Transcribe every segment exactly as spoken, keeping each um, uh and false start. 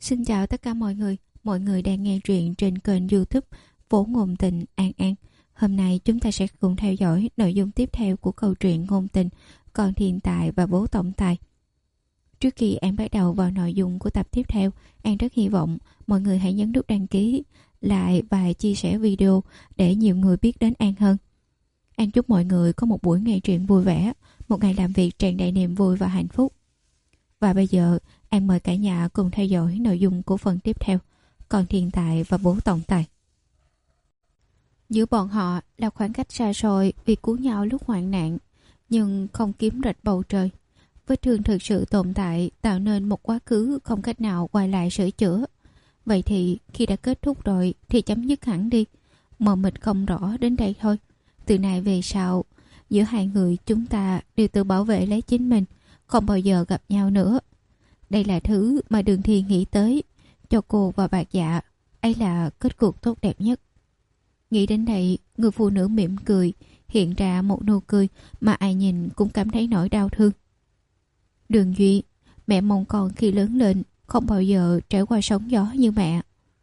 Xin chào tất cả mọi người. Mọi người đang nghe truyện trên kênh YouTube Phố Ngôn Tình An An. Hôm nay chúng ta sẽ cùng theo dõi nội dung tiếp theo của câu chuyện ngôn tình Con Thiên Tài và Bố Tổng Tài. Trước khi An bắt đầu vào nội dung của tập tiếp theo, An rất hy vọng mọi người hãy nhấn nút đăng ký, like và chia sẻ video để nhiều người biết đến An hơn. An chúc mọi người có một buổi nghe truyện vui vẻ, một ngày làm việc tràn đầy niềm vui và hạnh phúc. Và bây giờ, An mời cả nhà cùng theo dõi nội dung của phần tiếp theo, Con Thiên Tài và Bố Tổng Tài. Giữa bọn họ là khoảng cách xa xôi vì cứu nhau lúc hoạn nạn, nhưng không kiếm rạch bầu trời. Vết thương thực sự tồn tại tạo nên một quá khứ không cách nào quay lại sửa chữa. Vậy thì khi đã kết thúc rồi thì chấm dứt hẳn đi, mờ mịt không rõ đến đây thôi. Từ nay về sau, giữa hai người chúng ta đều tự bảo vệ lấy chính mình, không bao giờ gặp nhau nữa. Đây là thứ mà Đường Thi nghĩ tới cho cô và Bạc Dạ, ấy là kết cục tốt đẹp nhất. Nghĩ đến đây, người phụ nữ mỉm cười, hiện ra một nụ cười mà ai nhìn cũng cảm thấy nỗi đau thương. Đường Duy, mẹ mong con khi lớn lên không bao giờ trải qua sóng gió như mẹ.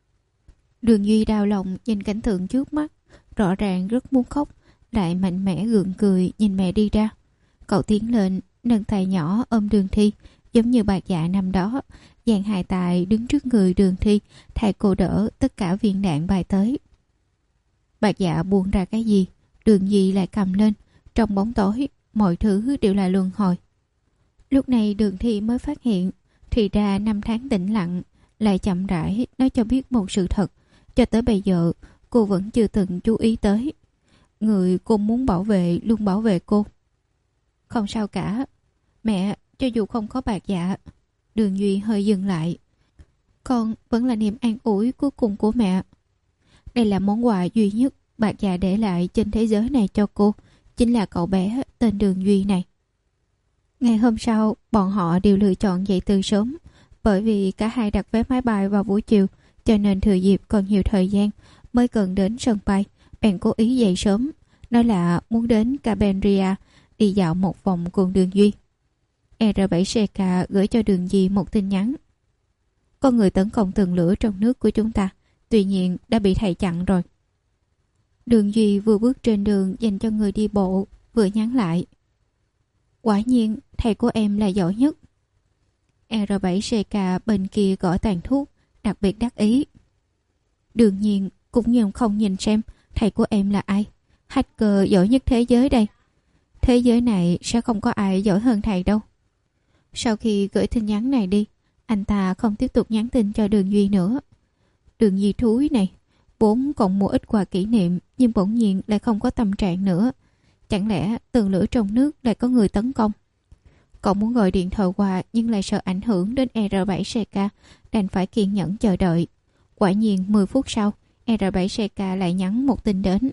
Đường Duy đau lòng nhìn cảnh tượng trước mắt, rõ ràng rất muốn khóc, lại mạnh mẽ gượng cười nhìn mẹ đi ra. Cậu tiến lên, nâng tay nhỏ ôm Đường Thi, giống như Bạc Dạ năm đó, dàn hai tay đứng trước người Đường Thi, thay cô đỡ tất cả viên đạn bay tới. Bạc Dạ buông ra cái gì, Đường Duy lại cầm lên. Trong bóng tối, mọi thứ đều là luân hồi. Lúc này Đường Thi mới phát hiện, thì ra năm tháng tĩnh lặng lại chậm rãi nói cho biết một sự thật. Cho tới bây giờ, cô vẫn chưa từng chú ý tới. Người cô muốn bảo vệ luôn bảo vệ cô. Không sao cả. Mẹ, cho dù không có Bạc Dạ. Đường Duy hơi dừng lại. Con vẫn là niềm an ủi cuối cùng của mẹ. Đây là món quà duy nhất Bạc Dạ để lại trên thế giới này cho cô, chính là cậu bé tên Đường Duy này. Ngày hôm sau, bọn họ đều lựa chọn dậy từ sớm. Bởi vì cả hai đặt vé máy bay vào buổi chiều, cho nên thừa dịp còn nhiều thời gian mới cần đến sân bay, bèn cố ý dậy sớm, nói là muốn đến Cabenria đi dạo một vòng cùng Đường Duy. R bảy C K gửi cho Đường Duy một tin nhắn. Có người tấn công tường lửa trong nước của chúng ta, tuy nhiên đã bị thầy chặn rồi. Đường Duy vừa bước trên đường dành cho người đi bộ, vừa nhắn lại. Quả nhiên, thầy của em là giỏi nhất. R bảy C K bên kia gõ tàn thuốc, đặc biệt đắc ý. Đương nhiên, cũng như không nhìn xem thầy của em là ai. Hacker giỏi nhất thế giới đây. Thế giới này sẽ không có ai giỏi hơn thầy đâu. Sau khi gửi tin nhắn này đi, anh ta không tiếp tục nhắn tin cho Đường Duy nữa. Đường Duy thúi này, vốn còn mua ít quà kỷ niệm, nhưng bỗng nhiên lại không có tâm trạng nữa. Chẳng lẽ tường lửa trong nước lại có người tấn công? Cậu muốn gọi điện thoại qua nhưng lại sợ ảnh hưởng đến R bảy C K, đành phải kiên nhẫn chờ đợi. Quả nhiên mười phút sau, R bảy C K lại nhắn một tin đến.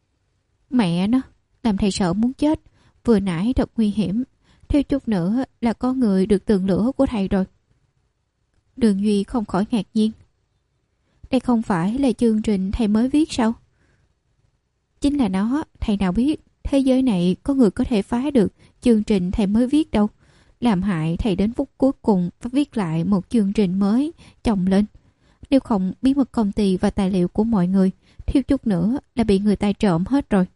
Mẹ nó, làm thầy sợ muốn chết. Vừa nãy thật nguy hiểm, theo chút nữa là có người được tường lửa của thầy rồi. Đường Duy không khỏi ngạc nhiên. Đây không phải là chương trình thầy mới viết sao? Chính là nó, thầy nào biết thế giới này có người có thể phá được chương trình thầy mới viết đâu. Làm hại thầy đến phút cuối cùng phải viết lại một chương trình mới chồng lên. Nếu không, bí mật công ty và tài liệu của mọi người thiếu chút nữa là bị người ta trộm hết rồi.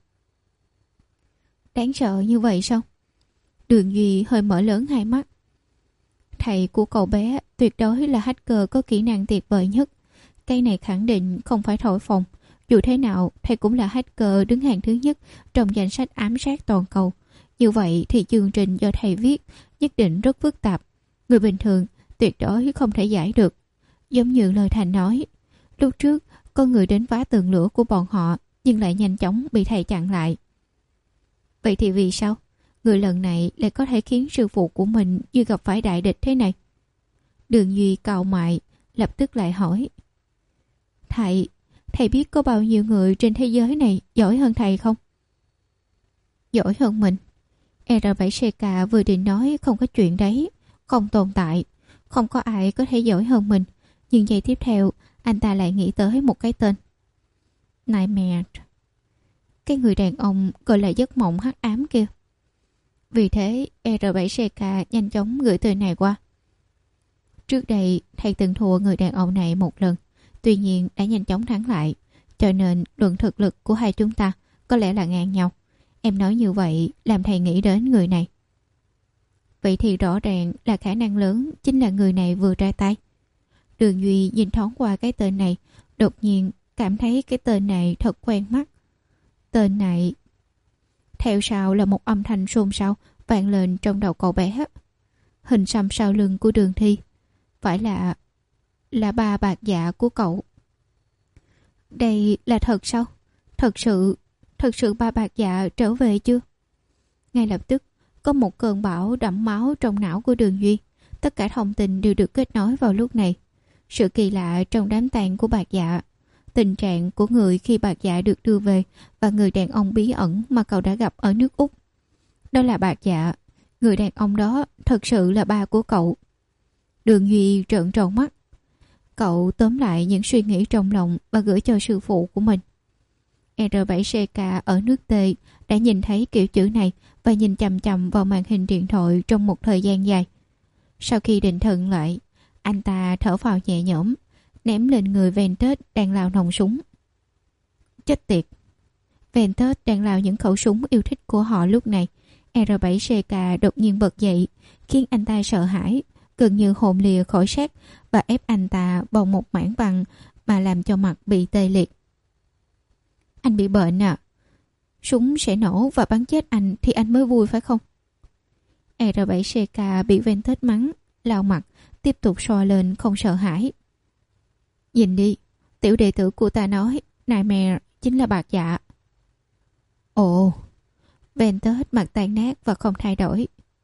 Đáng sợ như vậy sao? Đường Duy hơi mở lớn hai mắt. Thầy của cậu bé tuyệt đối là hacker có kỹ năng tuyệt vời nhất. Cái này khẳng định không phải thổi phồng. Dù thế nào, thầy cũng là hacker đứng hàng thứ nhất trong danh sách ám sát toàn cầu. Như vậy thì chương trình do thầy viết nhất định rất phức tạp. Người bình thường tuyệt đối không thể giải được. Giống như lời Thành nói, lúc trước có người đến phá tường lửa của bọn họ nhưng lại nhanh chóng bị thầy chặn lại. Vậy thì vì sao người lần này lại có thể khiến sư phụ của mình như gặp phải đại địch thế này? Đường Duy cau mày, lập tức lại hỏi. Thầy, thầy biết có bao nhiêu người trên thế giới này giỏi hơn thầy không? Giỏi hơn mình? R bảy C K vừa định nói không có chuyện đấy, không tồn tại, không có ai có thể giỏi hơn mình. Nhưng giây tiếp theo, anh ta lại nghĩ tới một cái tên. Nightmare. Cái người đàn ông gọi là giấc mộng hắc ám kia. Vì thế, R bảy C K nhanh chóng gửi từ này qua. Trước đây thầy từng thua người đàn ông này một lần, tuy nhiên đã nhanh chóng thắng lại, cho nên luận thực lực của hai chúng ta có lẽ là ngang nhau. Em nói như vậy làm thầy nghĩ đến người này. Vậy thì rõ ràng là khả năng lớn chính là người này vừa ra tay. Đường Duy nhìn thoáng qua cái tên này, đột nhiên cảm thấy cái tên này thật quen mắt. Tên này... Theo sau là một âm thanh xôn xao vang lên trong đầu cậu bé. Hình xăm sau lưng của Đường Thi. Phải là... là ba bạc dạ của cậu. Đây là thật sao? Thật sự... thật sự ba bạc dạ trở về chưa? Ngay lập tức, có một cơn bão đẫm máu trong não của Đường Duy. Tất cả thông tin đều được kết nối vào lúc này. Sự kỳ lạ trong đám tang của bạc dạ, tình trạng của người khi bạc dạ được đưa về và người đàn ông bí ẩn mà cậu đã gặp ở nước Úc. Đó là bạc dạ. Người đàn ông đó thật sự là ba của cậu. Đường Duy trợn tròn mắt. Cậu tóm lại những suy nghĩ trong lòng và gửi cho sư phụ của mình. R bảy C K ở nước T đã nhìn thấy kiểu chữ này và nhìn chằm chằm vào màn hình điện thoại trong một thời gian dài. Sau khi định thần lại, anh ta thở phào nhẹ nhõm, ném lên người Ventus đang lao nòng súng. Chết tiệt! Ventus đang lao những khẩu súng yêu thích của họ lúc này. R bảy C K đột nhiên bật dậy, khiến anh ta sợ hãi, gần như hồn lìa khỏi xác và ép anh ta vào một mảng băng mà làm cho mặt bị tê liệt. Anh bị bệnh à? Súng sẽ nổ và bắn chết anh thì anh mới vui phải không? R bảy C K bị Ventus mắng, lau mặt, tiếp tục soi lên không sợ hãi. Nhìn đi, tiểu đệ tử của ta nói Nightmare chính là bạc dạ. Ồ, Ventus mặt tan nát và không thay đổi.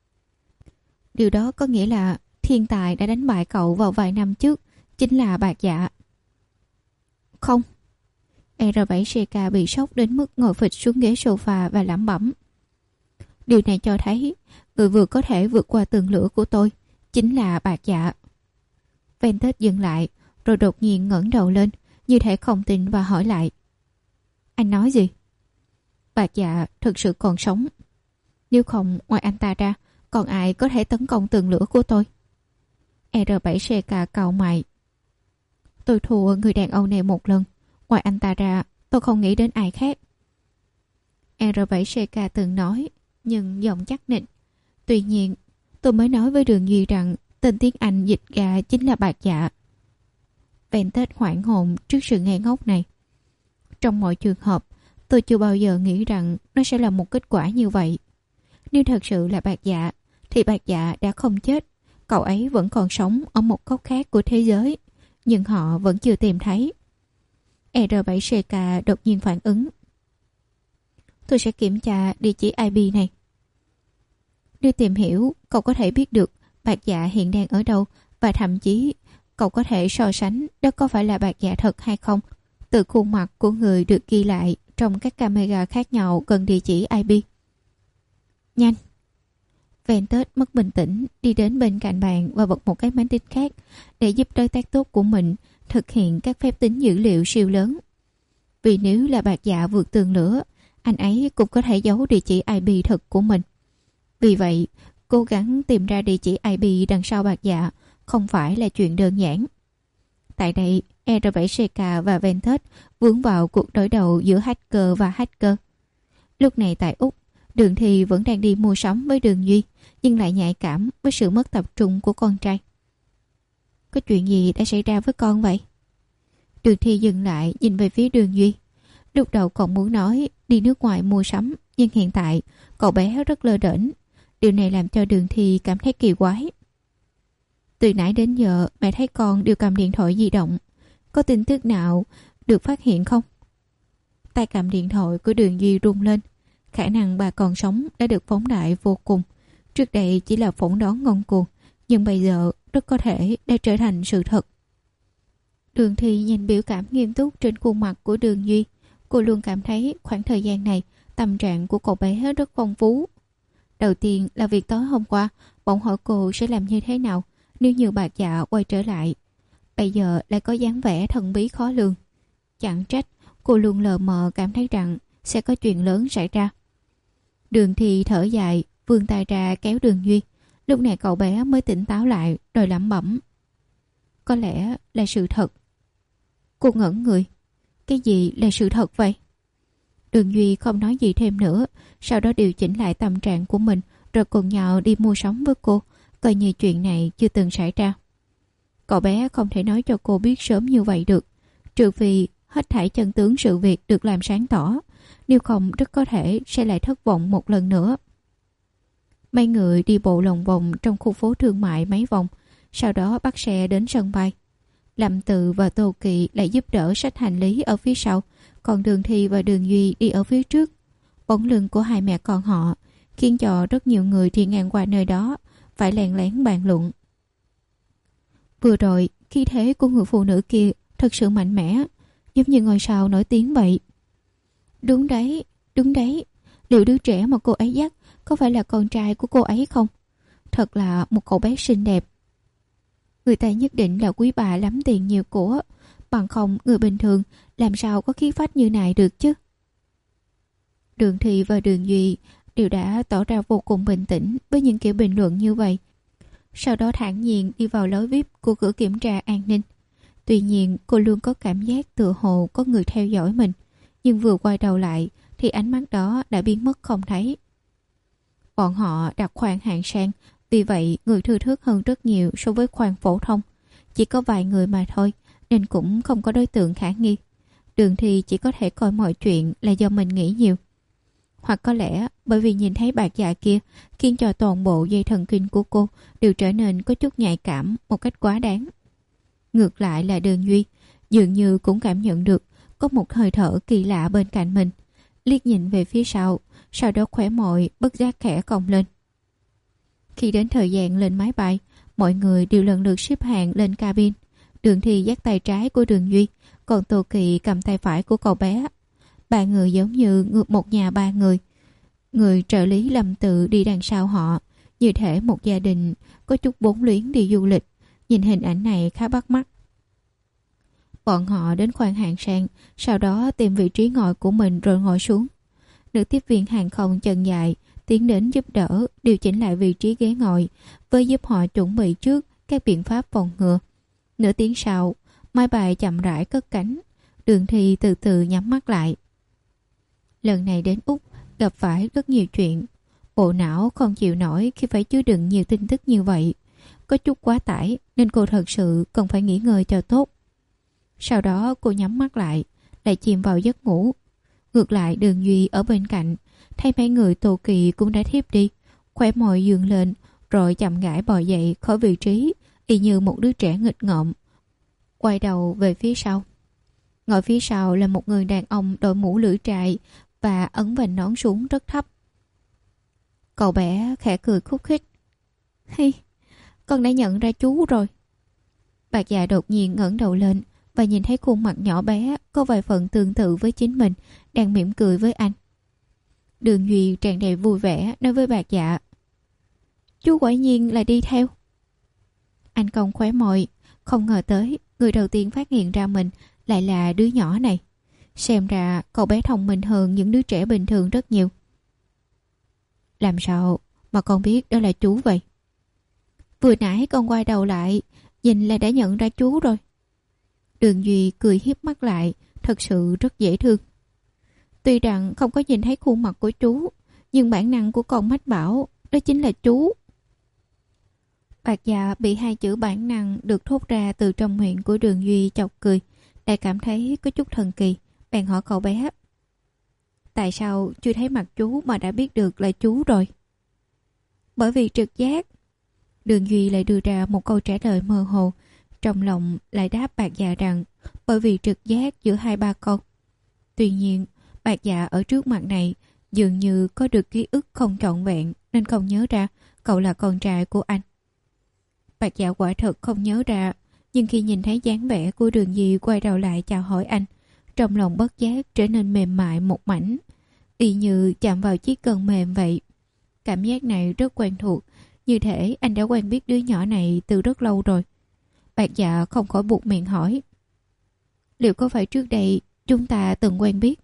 Điều đó có nghĩa là thiên tài đã đánh bại cậu vào vài năm trước chính là bạc dạ. Không. R bảy C K bị sốc đến mức ngồi phịch xuống ghế sofa và lẩm bẩm. Điều này cho thấy người vừa có thể vượt qua tường lửa của tôi chính là bạc dạ. Ventus dừng lại rồi đột nhiên ngẩng đầu lên như thể không tin và hỏi lại. Anh nói gì? Bạc dạ thực sự còn sống. Nếu không ngoài anh ta ra còn ai có thể tấn công tường lửa của tôi? R bảy C K cau mày. Tôi thua người đàn ông này một lần. Ngoài anh ta ra tôi không nghĩ đến ai khác. R bảy C K từng nói, nhưng giọng chắc nịch. Tuy nhiên tôi mới nói với Đường Duy rằng tên tiếng Anh dịch ra chính là bạc dạ. Ventus hoảng hồn trước sự ngây ngốc này. Trong mọi trường hợp, tôi chưa bao giờ nghĩ rằng nó sẽ là một kết quả như vậy. Nếu thật sự là bạc dạ, thì bạc dạ đã không chết. Cậu ấy vẫn còn sống ở một góc khác của thế giới, nhưng họ vẫn chưa tìm thấy. R bảy C K đột nhiên phản ứng. Tôi sẽ kiểm tra địa chỉ I P này. Nếu tìm hiểu, cậu có thể biết được bạc dạ hiện đang ở đâu và thậm chí cậu có thể so sánh đó có phải là bạc dạ thật hay không từ khuôn mặt của người được ghi lại trong các camera khác nhau gần địa chỉ I P. Nhanh! Ventus mất bình tĩnh đi đến bên cạnh bàn và bật một cái máy tính khác để giúp đối tác tốt của mình thực hiện các phép tính dữ liệu siêu lớn. Vì nếu là bạc dạ vượt tường lửa, anh ấy cũng có thể giấu địa chỉ I P thật của mình. Vì vậy, cố gắng tìm ra địa chỉ I P đằng sau bạc dạ không phải là chuyện đơn giản. Tại đây, R bảy C K và Ventus vướng vào cuộc đối đầu giữa hacker và hacker. Lúc này tại Úc, Đường Thi vẫn đang đi mua sắm với Đường Duy, nhưng lại nhạy cảm với sự mất tập trung của con trai. Có chuyện gì đã xảy ra với con vậy? Đường Thi dừng lại nhìn về phía Đường Duy. Lúc đầu cậu muốn nói đi nước ngoài mua sắm, nhưng hiện tại cậu bé rất lơ đễnh. Điều này làm cho Đường Thi cảm thấy kỳ quái. Từ nãy đến giờ mẹ thấy con đều cầm điện thoại di động. Có tin tức nào được phát hiện không? Tay cầm điện thoại của Đường Duy rung lên. Khả năng bà còn sống đã được phóng đại vô cùng. Trước đây chỉ là phỏng đoán ngông cuồng, nhưng bây giờ rất có thể đã trở thành sự thật. Đường Thi nhìn biểu cảm nghiêm túc trên khuôn mặt của Đường Duy. Cô luôn cảm thấy khoảng thời gian này tâm trạng của cậu bé rất phong phú. Đầu tiên là việc tối hôm qua bỗng hỏi cô sẽ làm như thế nào nếu như bạc dạ quay trở lại. Bây giờ lại có dáng vẻ thần bí khó lường. Chẳng trách cô luôn lờ mờ cảm thấy rằng sẽ có chuyện lớn xảy ra. Đường Thi thở dài, vươn tay ra kéo Đường Duy. Lúc này cậu bé mới tỉnh táo lại rồi lẩm bẩm. Có lẽ là sự thật. Cô ngẩn người. Cái gì là sự thật vậy? Đường Duy không nói gì thêm nữa, sau đó điều chỉnh lại tâm trạng của mình, rồi cùng nhau đi mua sắm với cô, coi như chuyện này chưa từng xảy ra. Cậu bé không thể nói cho cô biết sớm như vậy được, trừ phi hết thảy chân tướng sự việc được làm sáng tỏ, nếu không rất có thể sẽ lại thất vọng một lần nữa. Mấy người đi bộ lòng vòng trong khu phố thương mại mấy vòng, sau đó bắt xe đến sân bay. Lâm Tự và Tô Kỳ lại giúp đỡ xách hành lý ở phía sau, còn Đường Thi và Đường Duy đi ở phía trước. Bóng lưng của hai mẹ con họ khiến cho rất nhiều người đi ngang qua nơi đó phải lén lén bàn luận. Vừa rồi, khí thế của người phụ nữ kia thật sự mạnh mẽ, giống như ngôi sao nổi tiếng vậy. Đúng đấy, đúng đấy. Liệu đứa trẻ mà cô ấy dắt có phải là con trai của cô ấy không? Thật là một cậu bé xinh đẹp. Người ta nhất định là quý bà lắm tiền nhiều của, bằng không người bình thường làm sao có khí phách như này được chứ. Đường Thi và Đường Duy đều đã tỏ ra vô cùng bình tĩnh với những kiểu bình luận như vậy. Sau đó thản nhiên đi vào lối vi ai pi của cửa kiểm tra an ninh. Tuy nhiên cô luôn có cảm giác tựa hồ có người theo dõi mình, nhưng vừa quay đầu lại thì ánh mắt đó đã biến mất không thấy. Bọn họ đặt khoang hạng sang, vì vậy người thưa thớt hơn rất nhiều so với khoang phổ thông. Chỉ có vài người mà thôi, nên cũng không có đối tượng khả nghi. Đường Thi chỉ có thể coi mọi chuyện là do mình nghĩ nhiều. Hoặc có lẽ bởi vì nhìn thấy bạc dạ kia khiến cho toàn bộ dây thần kinh của cô đều trở nên có chút nhạy cảm một cách quá đáng. Ngược lại là Đường Duy, dường như cũng cảm nhận được có một hơi thở kỳ lạ bên cạnh mình. Liếc nhìn về phía sau, sau đó khóe môi bất giác khẽ cong lên. Khi đến thời gian lên máy bay, mọi người đều lần lượt xếp hàng lên cabin. Đường Thi dắt tay trái của Đường Duy, còn Tô Kỳ cầm tay phải của cậu bé. Ba người giống như một nhà ba người. Người trợ lý Lâm Tự đi đằng sau họ, như thể một gia đình có chút bốn luyến đi du lịch. Nhìn hình ảnh này khá bắt mắt. Bọn họ đến khoang hạng sang, sau đó tìm vị trí ngồi của mình rồi ngồi xuống. Nữ tiếp viên hàng không chân dài tiến đến giúp đỡ điều chỉnh lại vị trí ghế ngồi, với giúp họ chuẩn bị trước các biện pháp phòng ngừa. Nửa tiếng sau, máy bay chậm rãi cất cánh. Đường Thi từ từ nhắm mắt lại. Lần này đến Úc gặp phải rất nhiều chuyện. Bộ não không chịu nổi khi phải chứa đựng nhiều tin tức như vậy. Có chút quá tải nên cô thật sự cần phải nghỉ ngơi cho tốt. Sau đó cô nhắm mắt lại, lại chìm vào giấc ngủ. Ngược lại Đường Duy ở bên cạnh, thấy mấy người Tô Kỳ cũng đã thiếp đi, khóe môi dương lên, rồi chậm rãi bò dậy khỏi vị trí, y như một đứa trẻ nghịch ngợm. Quay đầu về phía sau. Ngồi phía sau là một người đàn ông đội mũ lưỡi trại và ấn vành nón xuống rất thấp. Cậu bé khẽ cười khúc khích. Hi, con đã nhận ra chú rồi. Bạc dạ đột nhiên ngẩng đầu lên và nhìn thấy khuôn mặt nhỏ bé có vài phần tương tự với chính mình đang mỉm cười với anh. Đường Duy tràn đầy vui vẻ nói với Bạc dạ. Chú quả nhiên là đi theo. Anh cong khóe môi, không ngờ tới người đầu tiên phát hiện ra mình lại là đứa nhỏ này. Xem ra cậu bé thông minh hơn những đứa trẻ bình thường rất nhiều. Làm sao mà con biết đó là chú vậy? Vừa nãy con quay đầu lại, nhìn là đã nhận ra chú rồi. Đường Duy cười hiếp mắt lại, thật sự rất dễ thương. Tuy rằng không có nhìn thấy khuôn mặt của chú, nhưng bản năng của con mách bảo đó chính là chú. Bạc dạ bị hai chữ bản năng được thốt ra từ trong miệng của Đường Duy chọc cười, đã cảm thấy có chút thần kỳ, bèn hỏi cậu bé. Tại sao chưa thấy mặt chú mà đã biết được là chú rồi? Bởi vì trực giác. Đường Duy lại đưa ra một câu trả lời mơ hồ, trong lòng lại đáp Bạc dạ rằng bởi vì trực giác giữa hai ba con. Tuy nhiên, Bạc dạ ở trước mặt này dường như có được ký ức không trọn vẹn nên không nhớ ra cậu là con trai của anh. Bạc dạ quả thật không nhớ ra, nhưng khi nhìn thấy dáng vẻ của Đường Duy quay đầu lại chào hỏi anh, trong lòng bất giác trở nên mềm mại một mảnh, y như chạm vào chiếc cân mềm vậy. Cảm giác này rất quen thuộc, như thể anh đã quen biết đứa nhỏ này từ rất lâu rồi. Bạc dạ không khỏi buột miệng hỏi. Liệu có phải trước đây chúng ta từng quen biết?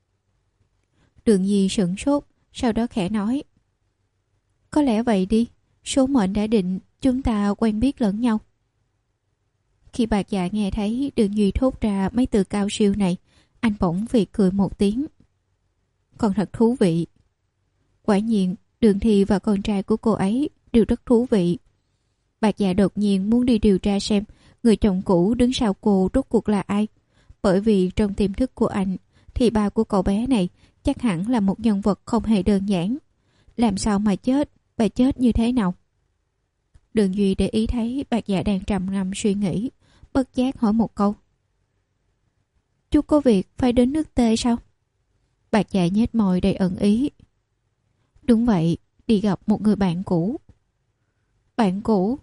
Đường Duy sửng sốt, sau đó khẽ nói. Có lẽ vậy đi, số mệnh đã định chúng ta quen biết lẫn nhau. Khi Bạc Dạ nghe thấy Đường Duy thốt ra mấy từ cao siêu này, anh bỗng phì cười một tiếng. Còn thật thú vị. Quả nhiên, Đường Thi và con trai của cô ấy đều rất thú vị. Bạc Dạ đột nhiên muốn đi điều tra xem người chồng cũ đứng sau cô rốt cuộc là ai. Bởi vì trong tiềm thức của anh thì ba của cậu bé này chắc hẳn là một nhân vật không hề đơn giản. Làm sao mà chết, bà chết như thế nào? Đường Duy để ý thấy Bạc Dạ đang trầm ngâm suy nghĩ, bất giác hỏi một câu. Chú có việc phải đến nước Tê sao? Bạc Dạ nhếch môi đầy ẩn ý. Đúng vậy, đi gặp một người bạn cũ. Bạn cũ?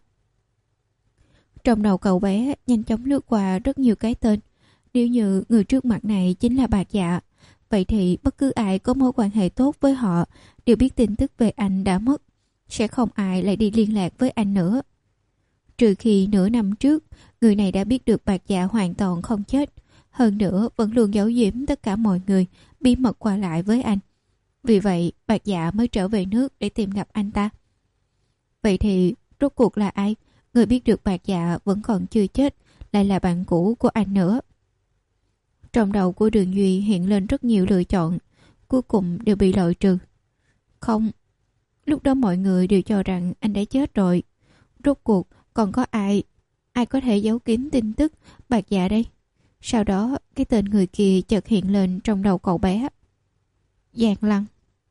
Trong đầu cậu bé nhanh chóng lướt qua rất nhiều cái tên. Nếu như người trước mặt này chính là Bạc Dạ, vậy thì bất cứ ai có mối quan hệ tốt với họ đều biết tin tức về anh đã mất. Sẽ không ai lại đi liên lạc với anh nữa. Trừ khi nửa năm trước, người này đã biết được Bạc Dạ hoàn toàn không chết. Hơn nữa vẫn luôn giấu giếm tất cả mọi người, bí mật qua lại với anh. Vì vậy Bạc Dạ mới trở về nước để tìm gặp anh ta. Vậy thì rốt cuộc là ai? Người biết được Bạc Dạ vẫn còn chưa chết lại là bạn cũ của anh nữa. Trong đầu của Đường Duy hiện lên rất nhiều lựa chọn, cuối cùng đều bị loại trừ. Không, lúc đó mọi người đều cho rằng anh đã chết rồi. Rốt cuộc còn có ai Ai có thể giấu kín tin tức Bạc Dạ đây? Sau đó cái tên người kia chợt hiện lên trong đầu cậu bé. Giang Lăng.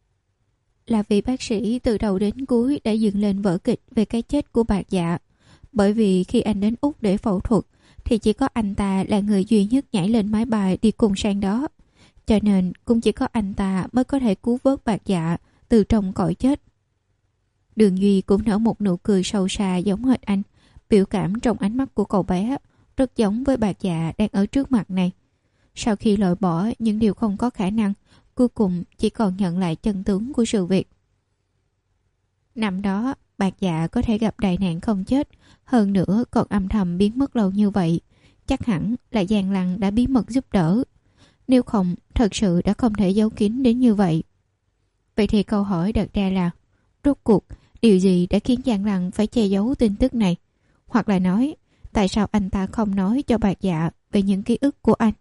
Là vì bác sĩ từ đầu đến cuối đã dựng lên vở kịch về cái chết của Bạc Dạ. Bởi vì khi anh đến Úc để phẫu thuật thì chỉ có anh ta là người duy nhất nhảy lên máy bay đi cùng sang đó. Cho nên cũng chỉ có anh ta mới có thể cứu vớt Bạc Dạ từ trong cõi chết. Đường Duy cũng nở một nụ cười sâu xa giống hệt anh. Biểu cảm trong ánh mắt của cậu bé rất giống với Bạc Dạ đang ở trước mặt này. Sau khi loại bỏ những điều không có khả năng, cuối cùng chỉ còn nhận lại chân tướng của sự việc. Năm đó Bạc Dạ có thể gặp đại nạn không chết, hơn nữa còn âm thầm biến mất lâu như vậy, chắc hẳn là Giang Lăng đã bí mật giúp đỡ. Nếu không, thật sự đã không thể giấu kín đến như vậy. Vậy thì câu hỏi đặt ra là, rốt cuộc điều gì đã khiến Giang Lăng phải che giấu tin tức này? Hoặc là nói, tại sao anh ta không nói cho Bạc Dạ về những ký ức của anh?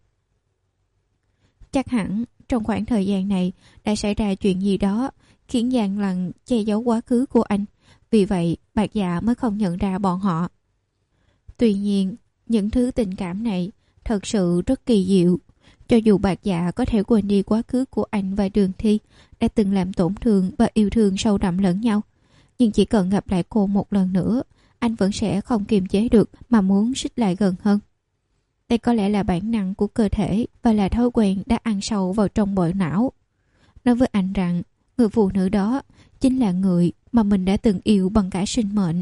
Chắc hẳn trong khoảng thời gian này đã xảy ra chuyện gì đó khiến Giang Lăng che giấu quá khứ của anh. Vì vậy Bạc Dạ mới không nhận ra bọn họ. Tuy nhiên, những thứ tình cảm này thật sự rất kỳ diệu. Cho dù Bạc Dạ có thể quên đi quá khứ của anh và Đường Thi đã từng làm tổn thương và yêu thương sâu đậm lẫn nhau, nhưng chỉ cần gặp lại cô một lần nữa, anh vẫn sẽ không kiềm chế được mà muốn xích lại gần hơn. Đây có lẽ là bản năng của cơ thể và là thói quen đã ăn sâu vào trong bộ não. Nói với anh rằng người phụ nữ đó chính là người mà mình đã từng yêu bằng cả sinh mệnh.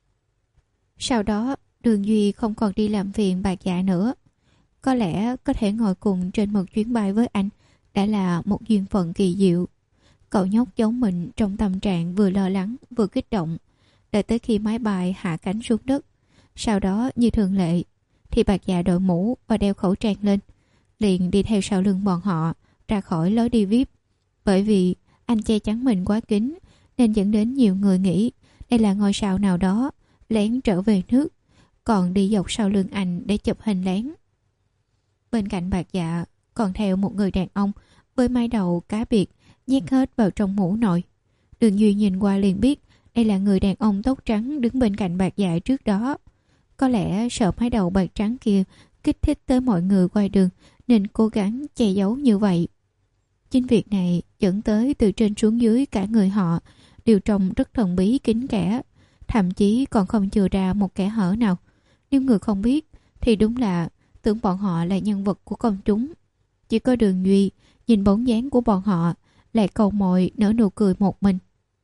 Sau đó Đường Duy không còn đi làm phiền Bạc Dạ nữa. Có lẽ có thể ngồi cùng trên một chuyến bay với anh đã là một duyên phận kỳ diệu. Cậu nhóc giấu mình trong tâm trạng vừa lo lắng vừa kích động, đợi tới khi máy bay hạ cánh xuống đất. Sau đó như thường lệ thì Bạc Dạ đội mũ và đeo khẩu trang lên, liền đi theo sau lưng bọn họ ra khỏi lối đi vi ai pi. Bởi vì anh che chắn mình quá kín nên dẫn đến nhiều người nghĩ đây là ngôi sao nào đó lén trở về nước, còn đi dọc sau lưng anh để chụp hình lén. Bên cạnh Bạc Dạ còn theo một người đàn ông với mái đầu cá biệt nhét hết vào trong mũ nồi. Đường Duy nhìn qua liền biết đây là người đàn ông tóc trắng đứng bên cạnh Bạc Dạ trước đó. Có lẽ sợ mái đầu bạc trắng kia kích thích tới mọi người ngoài đường nên cố gắng che giấu như vậy. Chính việc này dẫn tới từ trên xuống dưới cả người họ đều trông rất thần bí kín kẽ, thậm chí còn không chừa ra một kẽ hở nào. Nếu người không biết thì đúng là tưởng bọn họ là nhân vật của công chúng. Chỉ có Đường Duy nhìn bóng dáng của bọn họ lại cầu mồi nở nụ cười một mình.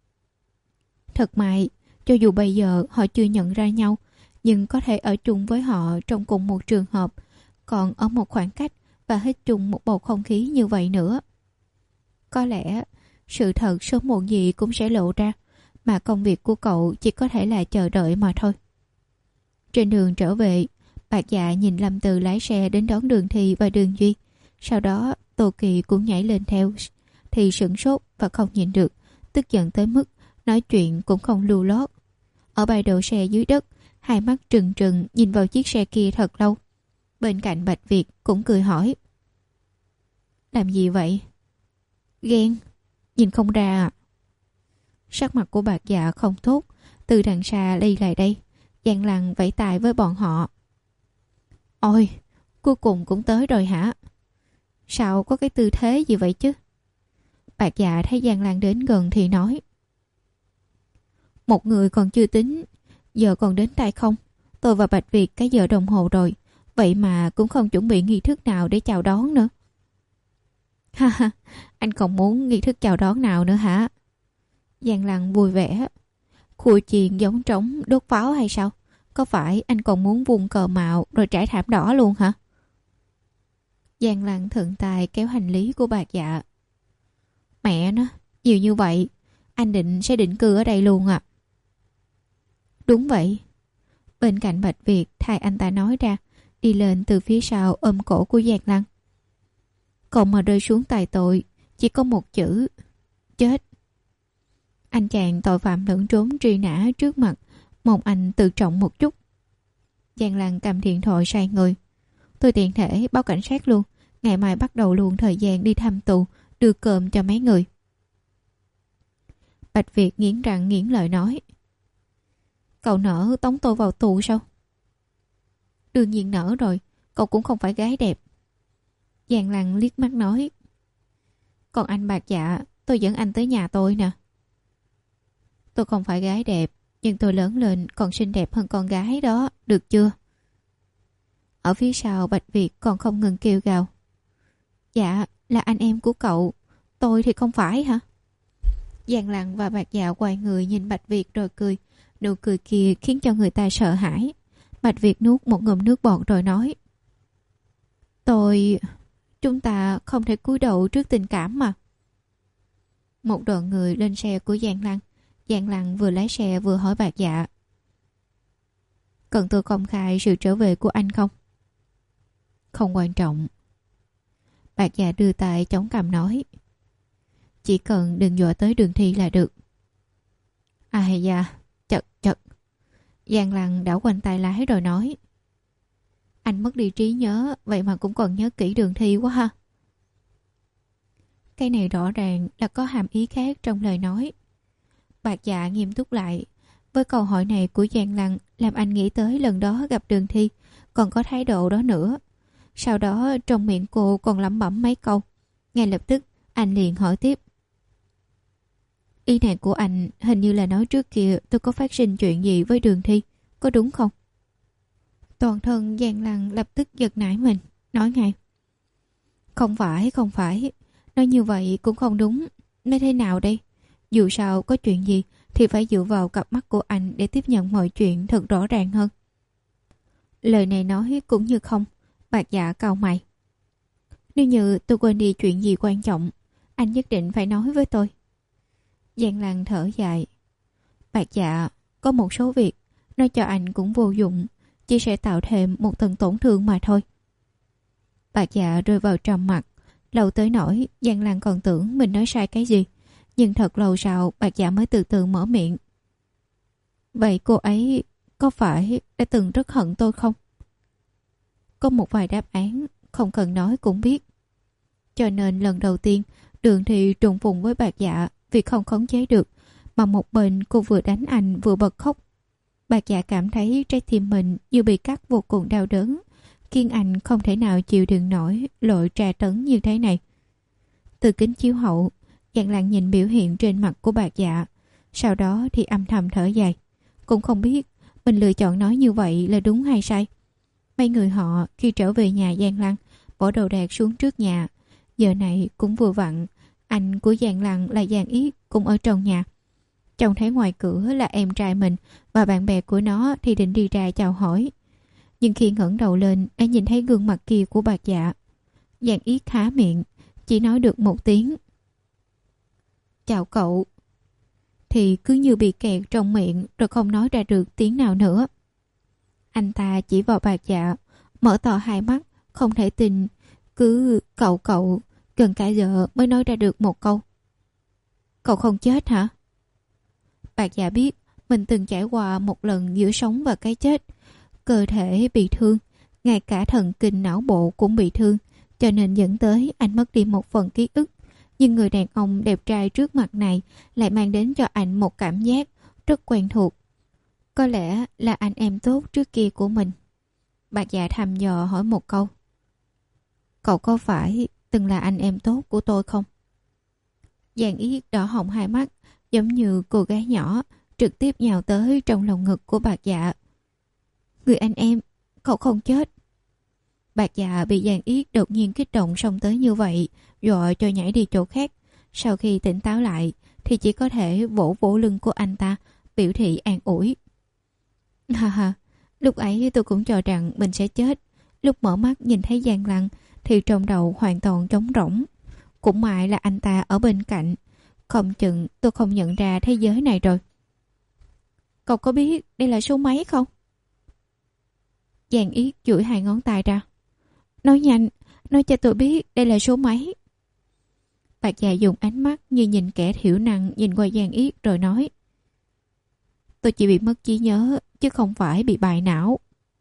Thật may, cho dù bây giờ họ chưa nhận ra nhau, nhưng có thể ở chung với họ trong cùng một trường hợp, còn ở một khoảng cách và hít chung một bầu không khí như vậy nữa. Có lẽ sự thật sớm muộn gì cũng sẽ lộ ra, mà công việc của cậu chỉ có thể là chờ đợi mà thôi. Trên đường trở về, Bạc Dạ nhìn Lâm Từ lái xe đến đón Đường Thi và Đường Duy. Sau đó Tô Kỳ cũng nhảy lên theo, thì sửng sốt và không nhìn được, tức giận tới mức nói chuyện cũng không lưu lót. Ở bãi đậu xe dưới đất, hai mắt trừng trừng nhìn vào chiếc xe kia thật lâu. Bên cạnh Bạch Việt cũng cười hỏi. Làm gì vậy? Ghen? Nhìn không ra à? Sắc mặt của Bạc Dạ không tốt, từ đằng xa đi lại đây. Giang Lăng vẫy tay với bọn họ. Ôi, cuối cùng cũng tới rồi hả? Sao có cái tư thế gì vậy chứ? Bạc Dạ thấy Giang Lăng đến gần thì nói. Một người còn chưa tính, giờ còn đến tay không? Tôi và Bạch Việt cái giờ đồng hồ rồi, vậy mà cũng không chuẩn bị nghi thức nào để chào đón nữa. Ha ha, anh còn muốn nghi thức chào đón nào nữa hả? Giang Lăng vui vẻ. Khui chiên giống trống đốt pháo hay sao? Có phải anh còn muốn vung cờ mạo rồi trải thảm đỏ luôn hả? Giang Lăng thuận tay kéo hành lý của Bạc Dạ. Mẹ nó, nhiều như vậy, anh định sẽ định cư ở đây luôn à? Đúng vậy. Bên cạnh Bạch Việt thay anh ta nói ra, đi lên từ phía sau ôm cổ của Giang Lăng. Còn mà rơi xuống tài tội, chỉ có một chữ, chết. Anh chàng tội phạm lẫn trốn truy nã trước mặt, mong anh tự trọng một chút. Giang Lăng cầm điện thoại xoay người. Tôi tiện thể báo cảnh sát luôn, ngày mai bắt đầu luôn thời gian đi thăm tù, đưa cơm cho mấy người. Bạch Việt nghiến răng nghiến lợi nói. Cậu nỡ tống tôi vào tù sao? Đương nhiên nỡ rồi, cậu cũng không phải gái đẹp. Giang Lăng liếc mắt nói. Còn anh Bạc Dạ, tôi dẫn anh tới nhà tôi nè. Tôi không phải gái đẹp, nhưng tôi lớn lên còn xinh đẹp hơn con gái đó, được chưa? Ở phía sau Bạch Việt còn không ngừng kêu gào. Dạ, là anh em của cậu, tôi thì không phải hả? Giang Lăng và Bạc Dạ quay người nhìn Bạch Việt rồi cười. Nụ cười kia khiến cho người ta sợ hãi. Bạch Việt nuốt một ngụm nước bọt rồi nói. Tôi... Chúng ta không thể cúi đầu trước tình cảm mà. Một đoàn người lên xe của Giang Lăng. Giang Lăng vừa lái xe vừa hỏi Bạc Dạ. Cần tôi công khai sự trở về của anh không? Không quan trọng. Bạc Dạ đưa tay chống cằm nói. Chỉ cần đừng dọa tới Đường Thi là được. Ai da, chật chật. Giang Lăng đảo quanh tay lái rồi nói. Anh mất đi trí nhớ, vậy mà cũng còn nhớ kỹ Đường Thi quá ha. Cái này rõ ràng là có hàm ý khác trong lời nói. Bạc Dạ nghiêm túc lại. Với câu hỏi này của Giang Lăng làm anh nghĩ tới lần đó gặp Đường Thi, còn có thái độ đó nữa. Sau đó trong miệng cô còn lẩm bẩm mấy câu. Ngay lập tức anh liền hỏi tiếp. Ý này của anh hình như là nói trước kia tôi có phát sinh chuyện gì với Đường Thi, có đúng không? Toàn thân Giang Lăng lập tức giật nảy mình, nói ngay. Không phải, không phải. Nói như vậy cũng không đúng. Nói thế nào đây? Dù sao có chuyện gì thì phải dựa vào cặp mắt của anh để tiếp nhận mọi chuyện thật rõ ràng hơn. Lời này nói cũng như không. Bạc Dạ cau mày. Nếu như tôi quên đi chuyện gì quan trọng, anh nhất định phải nói với tôi. Giang Lăng thở dài. Bạc Dạ, có một số việc nói cho anh cũng vô dụng, chỉ sẽ tạo thêm một tầng tổn thương mà thôi. Bạc Dạ rơi vào trầm mặc. Lâu tới nỗi Giang Lăng còn tưởng mình nói sai cái gì. Nhưng thật lâu sau Bạc Dạ mới từ từ mở miệng. Vậy cô ấy có phải đã từng rất hận tôi không? Có một vài đáp án không cần nói cũng biết. Cho nên lần đầu tiên Đường Thi trùng phùng với Bạc Dạ vì không khống chế được, mà một bên cô vừa đánh anh vừa bật khóc. Bạc Dạ cảm thấy trái tim mình như bị cắt vô cùng đau đớn, khiến anh không thể nào chịu đựng nổi lội trà tấn như thế này. Từ kính chiếu hậu, Giang Lăng nhìn biểu hiện trên mặt của Bạc Dạ, sau đó thì âm thầm thở dài. Cũng không biết mình lựa chọn nói như vậy là đúng hay sai. Mấy người họ khi trở về nhà Giang Lăng bỏ đồ đạc xuống trước nhà. Giờ này cũng vừa vặn, anh của Giang Lăng là Giang Yết cũng ở trong nhà. Trông thấy ngoài cửa là em trai mình và bạn bè của nó thì định đi ra chào hỏi. Nhưng khi ngẩng đầu lên đã nhìn thấy gương mặt kia của Bạc Dạ. Giang Yết há miệng, chỉ nói được một tiếng. Chào cậu. Thì cứ như bị kẹt trong miệng rồi không nói ra được tiếng nào nữa. Anh ta chỉ vào Bạc Dạ, mở to hai mắt, không thể tin. Cứ cậu cậu, gần cả giờ mới nói ra được một câu. Cậu không chết hả? Bạc Dạ biết Mình từng trải qua một lần giữa sống và cái chết. Cơ thể bị thương, ngay cả thần kinh não bộ cũng bị thương, cho nên dẫn tới anh mất đi một phần ký ức. Nhưng người đàn ông đẹp trai trước mặt này lại mang đến cho anh một cảm giác rất quen thuộc. Có lẽ là anh em tốt trước kia của mình. Bạc Dạ thăm dò hỏi một câu. Cậu có phải từng là anh em tốt của tôi không? Giang Yết đỏ hồng hai mắt, giống như cô gái nhỏ, trực tiếp nhào tới trong lòng ngực của Bạc Dạ. Người anh em, cậu không chết. Bạc Dạ bị Giang Yết đột nhiên kích động xông tới như vậy, rồi cho nhảy đi chỗ khác. Sau khi tỉnh táo lại, thì chỉ có thể vỗ vỗ lưng của anh ta, biểu thị an ủi. Ha ha, lúc ấy tôi cũng cho rằng mình sẽ chết. Lúc mở mắt nhìn thấy Giang Lăng, thì trong đầu hoàn toàn trống rỗng. Cũng may là anh ta ở bên cạnh. Không chừng tôi không nhận ra thế giới này rồi. Cậu có biết đây là số mấy không? Giang Yết duỗi hai ngón tay ra. Nói nhanh, nói cho tôi biết đây là số mấy. Bạc Dạ dùng ánh mắt như nhìn kẻ thiểu năng nhìn qua Giang Yết rồi nói. Tôi chỉ bị mất trí nhớ, chứ không phải bị bại não.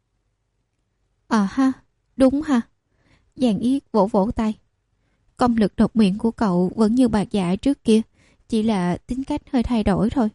À ha, đúng ha. Giang Yết vỗ vỗ tay. Công lực độc miệng của cậu vẫn như Bạc Dạ trước kia, chỉ là tính cách hơi thay đổi thôi.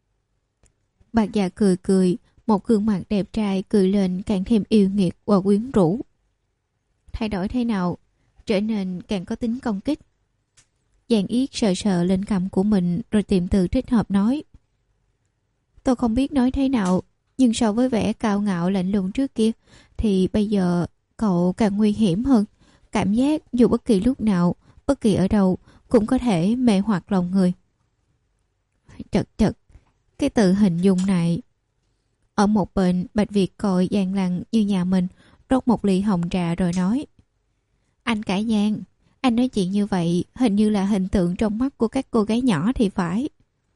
Bạc Dạ cười cười, một gương mặt đẹp trai cười lên càng thêm yêu nghiệt và quyến rũ. Thay đổi thế nào? Trở nên càng có tính công kích. Giang Yết sờ sờ lên cằm của mình rồi tìm từ thích hợp nói. Tôi không biết nói thế nào, nhưng so với vẻ cao ngạo lạnh lùng trước kia, thì bây giờ cậu càng nguy hiểm hơn. Cảm giác dù bất kỳ lúc nào, bất kỳ ở đâu, cũng có thể mê hoặc lòng người. Chật chật, cái từ hình dung này. Ở một bên, Bạch Việt coi Giang Lăng như nhà mình, rót một ly hồng trà rồi nói. Anh cả Giang, anh nói chuyện như vậy hình như là hình tượng trong mắt của các cô gái nhỏ thì phải.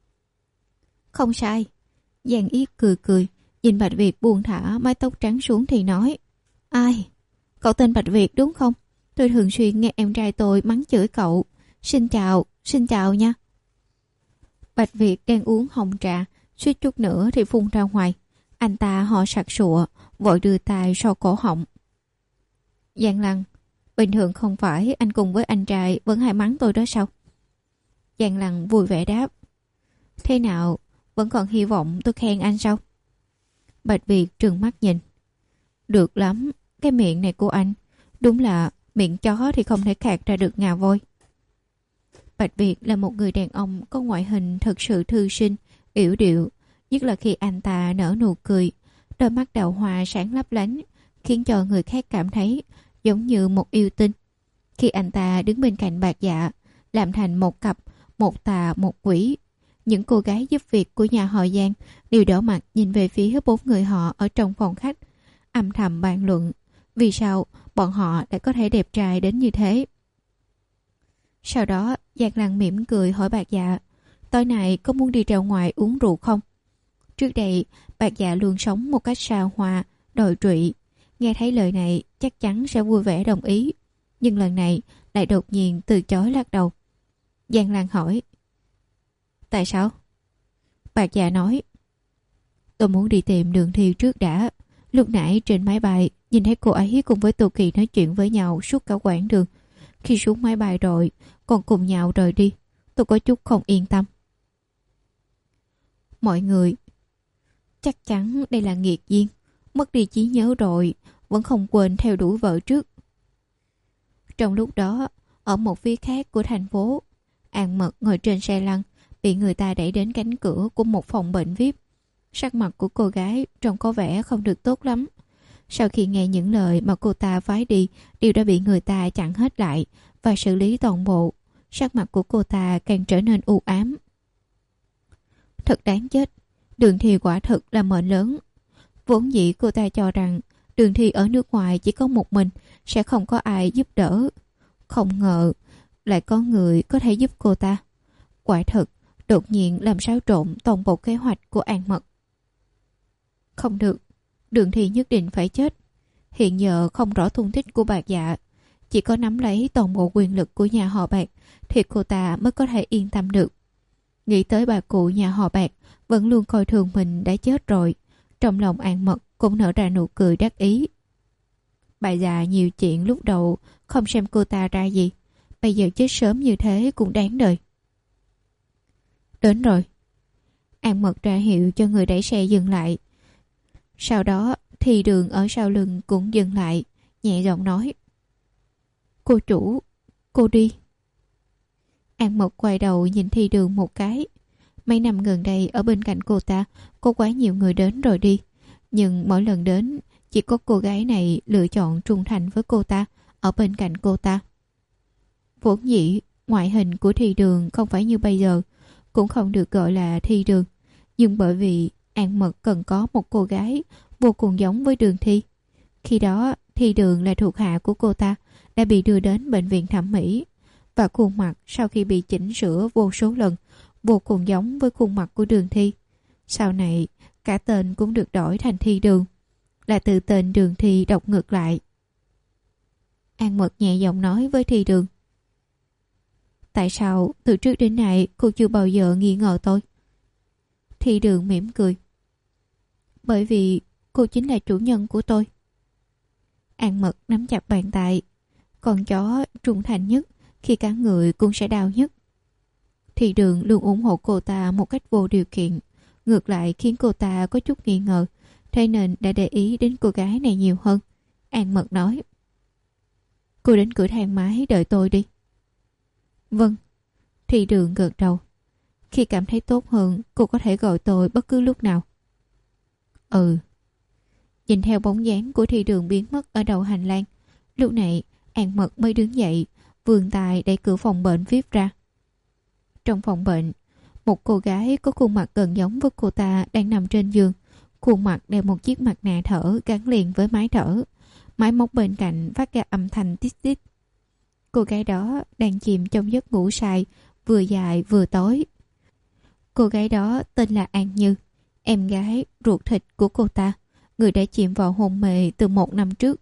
Không sai. Giang Yết cười cười, nhìn Bạch Việt buông thả mái tóc trắng xuống thì nói. Ai? Cậu tên Bạch Việt đúng không? Tôi thường xuyên nghe em trai tôi mắng chửi cậu. Xin chào, xin chào nha. Bạch Việt đang uống hồng trà, suýt chút nữa thì phun ra ngoài. Anh ta ho sặc sụa, vội đưa tay so cổ họng. Giang Lăng, bình thường không phải anh cùng với anh trai vẫn hay mắng tôi đó sao? Giang Lăng vui vẻ đáp. Thế nào, vẫn còn hy vọng tôi khen anh sao? Bạch Việt trừng mắt nhìn. Được lắm, cái miệng này của anh, đúng là miệng chó thì không thể khạc ra được ngà voi. Bạch Việt là một người đàn ông có ngoại hình thật sự thư sinh, yểu điệu, nhất là khi anh ta nở nụ cười, đôi mắt đào hoa sáng lấp lánh, khiến cho người khác cảm thấy giống như một yêu tinh. Khi anh ta đứng bên cạnh Bạc Dạ, làm thành một cặp, một tà một quỷ, những cô gái giúp việc của nhà họ Giang đều đỏ mặt nhìn về phía bốn người họ ở trong phòng khách, âm thầm bàn luận vì sao bọn họ đã có thể đẹp trai đến như thế. Sau đó Giang Lăng mỉm cười hỏi Bạc Dạ, tối nay có muốn đi ra ngoài uống rượu không? Trước đây Bạc Dạ luôn sống một cách xa hoa, đồi trụy, nghe thấy lời này chắc chắn sẽ vui vẻ đồng ý, nhưng lần này lại đột nhiên từ chối lắc đầu. Giang Lăng hỏi, tại sao? Bạc Dạ nói, tôi muốn đi tìm Đường Thi trước đã. Lúc nãy trên máy bay nhìn thấy cô ấy cùng với Tô Kỳ nói chuyện với nhau suốt cả quãng đường. Khi xuống máy bay rồi còn cùng nhau rời đi, tôi có chút không yên tâm. Mọi người chắc chắn đây là nghiệt duyên, mất đi trí nhớ rồi vẫn không quên theo đuổi vợ trước. Trong lúc đó, ở một phía khác của thành phố, An Mật ngồi trên xe lăn, bị người ta đẩy đến cánh cửa của một phòng bệnh vi ai pi. Sắc mặt của cô gái trông có vẻ không được tốt lắm. Sau khi nghe những lời mà cô ta phái đi đều đã bị người ta chặn hết lại và xử lý toàn bộ, sắc mặt của cô ta càng trở nên u ám. Thật đáng chết, Đường Thi quả thực là mệnh lớn. Vốn dĩ cô ta cho rằng Đường Thi ở nước ngoài chỉ có một mình, sẽ không có ai giúp đỡ. Không ngờ lại có người có thể giúp cô ta. Quả thật, đột nhiên làm xáo trộn toàn bộ kế hoạch của An Mật. Không được, Đường Thi nhất định phải chết. Hiện giờ không rõ tung tích của Bạc Dạ, chỉ có nắm lấy toàn bộ quyền lực của nhà họ Bạc thì cô ta mới có thể yên tâm được. Nghĩ tới bà cụ nhà họ Bạc vẫn luôn coi thường mình đã chết rồi, trong lòng An Mật cũng nở ra nụ cười đắc ý. Bà già nhiều chuyện lúc đầu không xem cô ta ra gì, bây giờ chết sớm như thế cũng đáng đời. Đến rồi. An Mật ra hiệu cho người đẩy xe dừng lại. Sau đó thì Đường ở sau lưng cũng dừng lại, nhẹ giọng nói: Cô chủ, cô đi. An Mật quay đầu nhìn Thi Đường một cái. Mấy năm gần đây ở bên cạnh cô ta có quá nhiều người đến rồi đi, nhưng mỗi lần đến chỉ có cô gái này lựa chọn trung thành với cô ta, ở bên cạnh cô ta. Vốn dĩ ngoại hình của Thi Đường không phải như bây giờ, cũng không được gọi là Thi Đường, nhưng bởi vì An Mật cần có một cô gái vô cùng giống với Đường Thi. Khi đó Thi Đường là thuộc hạ của cô ta, đã bị đưa đến bệnh viện thẩm mỹ, và khuôn mặt sau khi bị chỉnh sửa vô số lần vô cùng giống với khuôn mặt của Đường Thi. Sau này cả tên cũng được đổi thành Thi Đường, là từ tên Đường Thi đọc ngược lại. An Mật nhẹ giọng nói với Thi Đường: Tại sao từ trước đến nay cô chưa bao giờ nghi ngờ tôi? Thi Đường mỉm cười: Bởi vì cô chính là chủ nhân của tôi. An Mật nắm chặt bàn tay. Con chó trung thành nhất khi cả người cũng sẽ đau nhất. Thi Đường luôn ủng hộ cô ta một cách vô điều kiện, ngược lại khiến cô ta có chút nghi ngờ, thế nên đã để ý đến cô gái này nhiều hơn. An Mật nói: Cô đến cửa thang máy đợi tôi đi. Vâng. Thi Đường gật đầu. Khi cảm thấy tốt hơn, cô có thể gọi tôi bất cứ lúc nào. Ừ. Nhìn theo bóng dáng của Thi Đường biến mất ở đầu hành lang, lúc này An Mật mới đứng dậy, vươn tay đẩy cửa phòng bệnh vip ra. Trong phòng bệnh, một cô gái có khuôn mặt gần giống với cô ta đang nằm trên giường. Khuôn mặt đeo một chiếc mặt nạ thở gắn liền với máy thở. Máy móc bên cạnh phát ra âm thanh tít tít. Cô gái đó đang chìm trong giấc ngủ say, vừa dài vừa tối. Cô gái đó tên là An Như, em gái ruột thịt của cô ta, người đã chìm vào hôn mê từ một năm trước.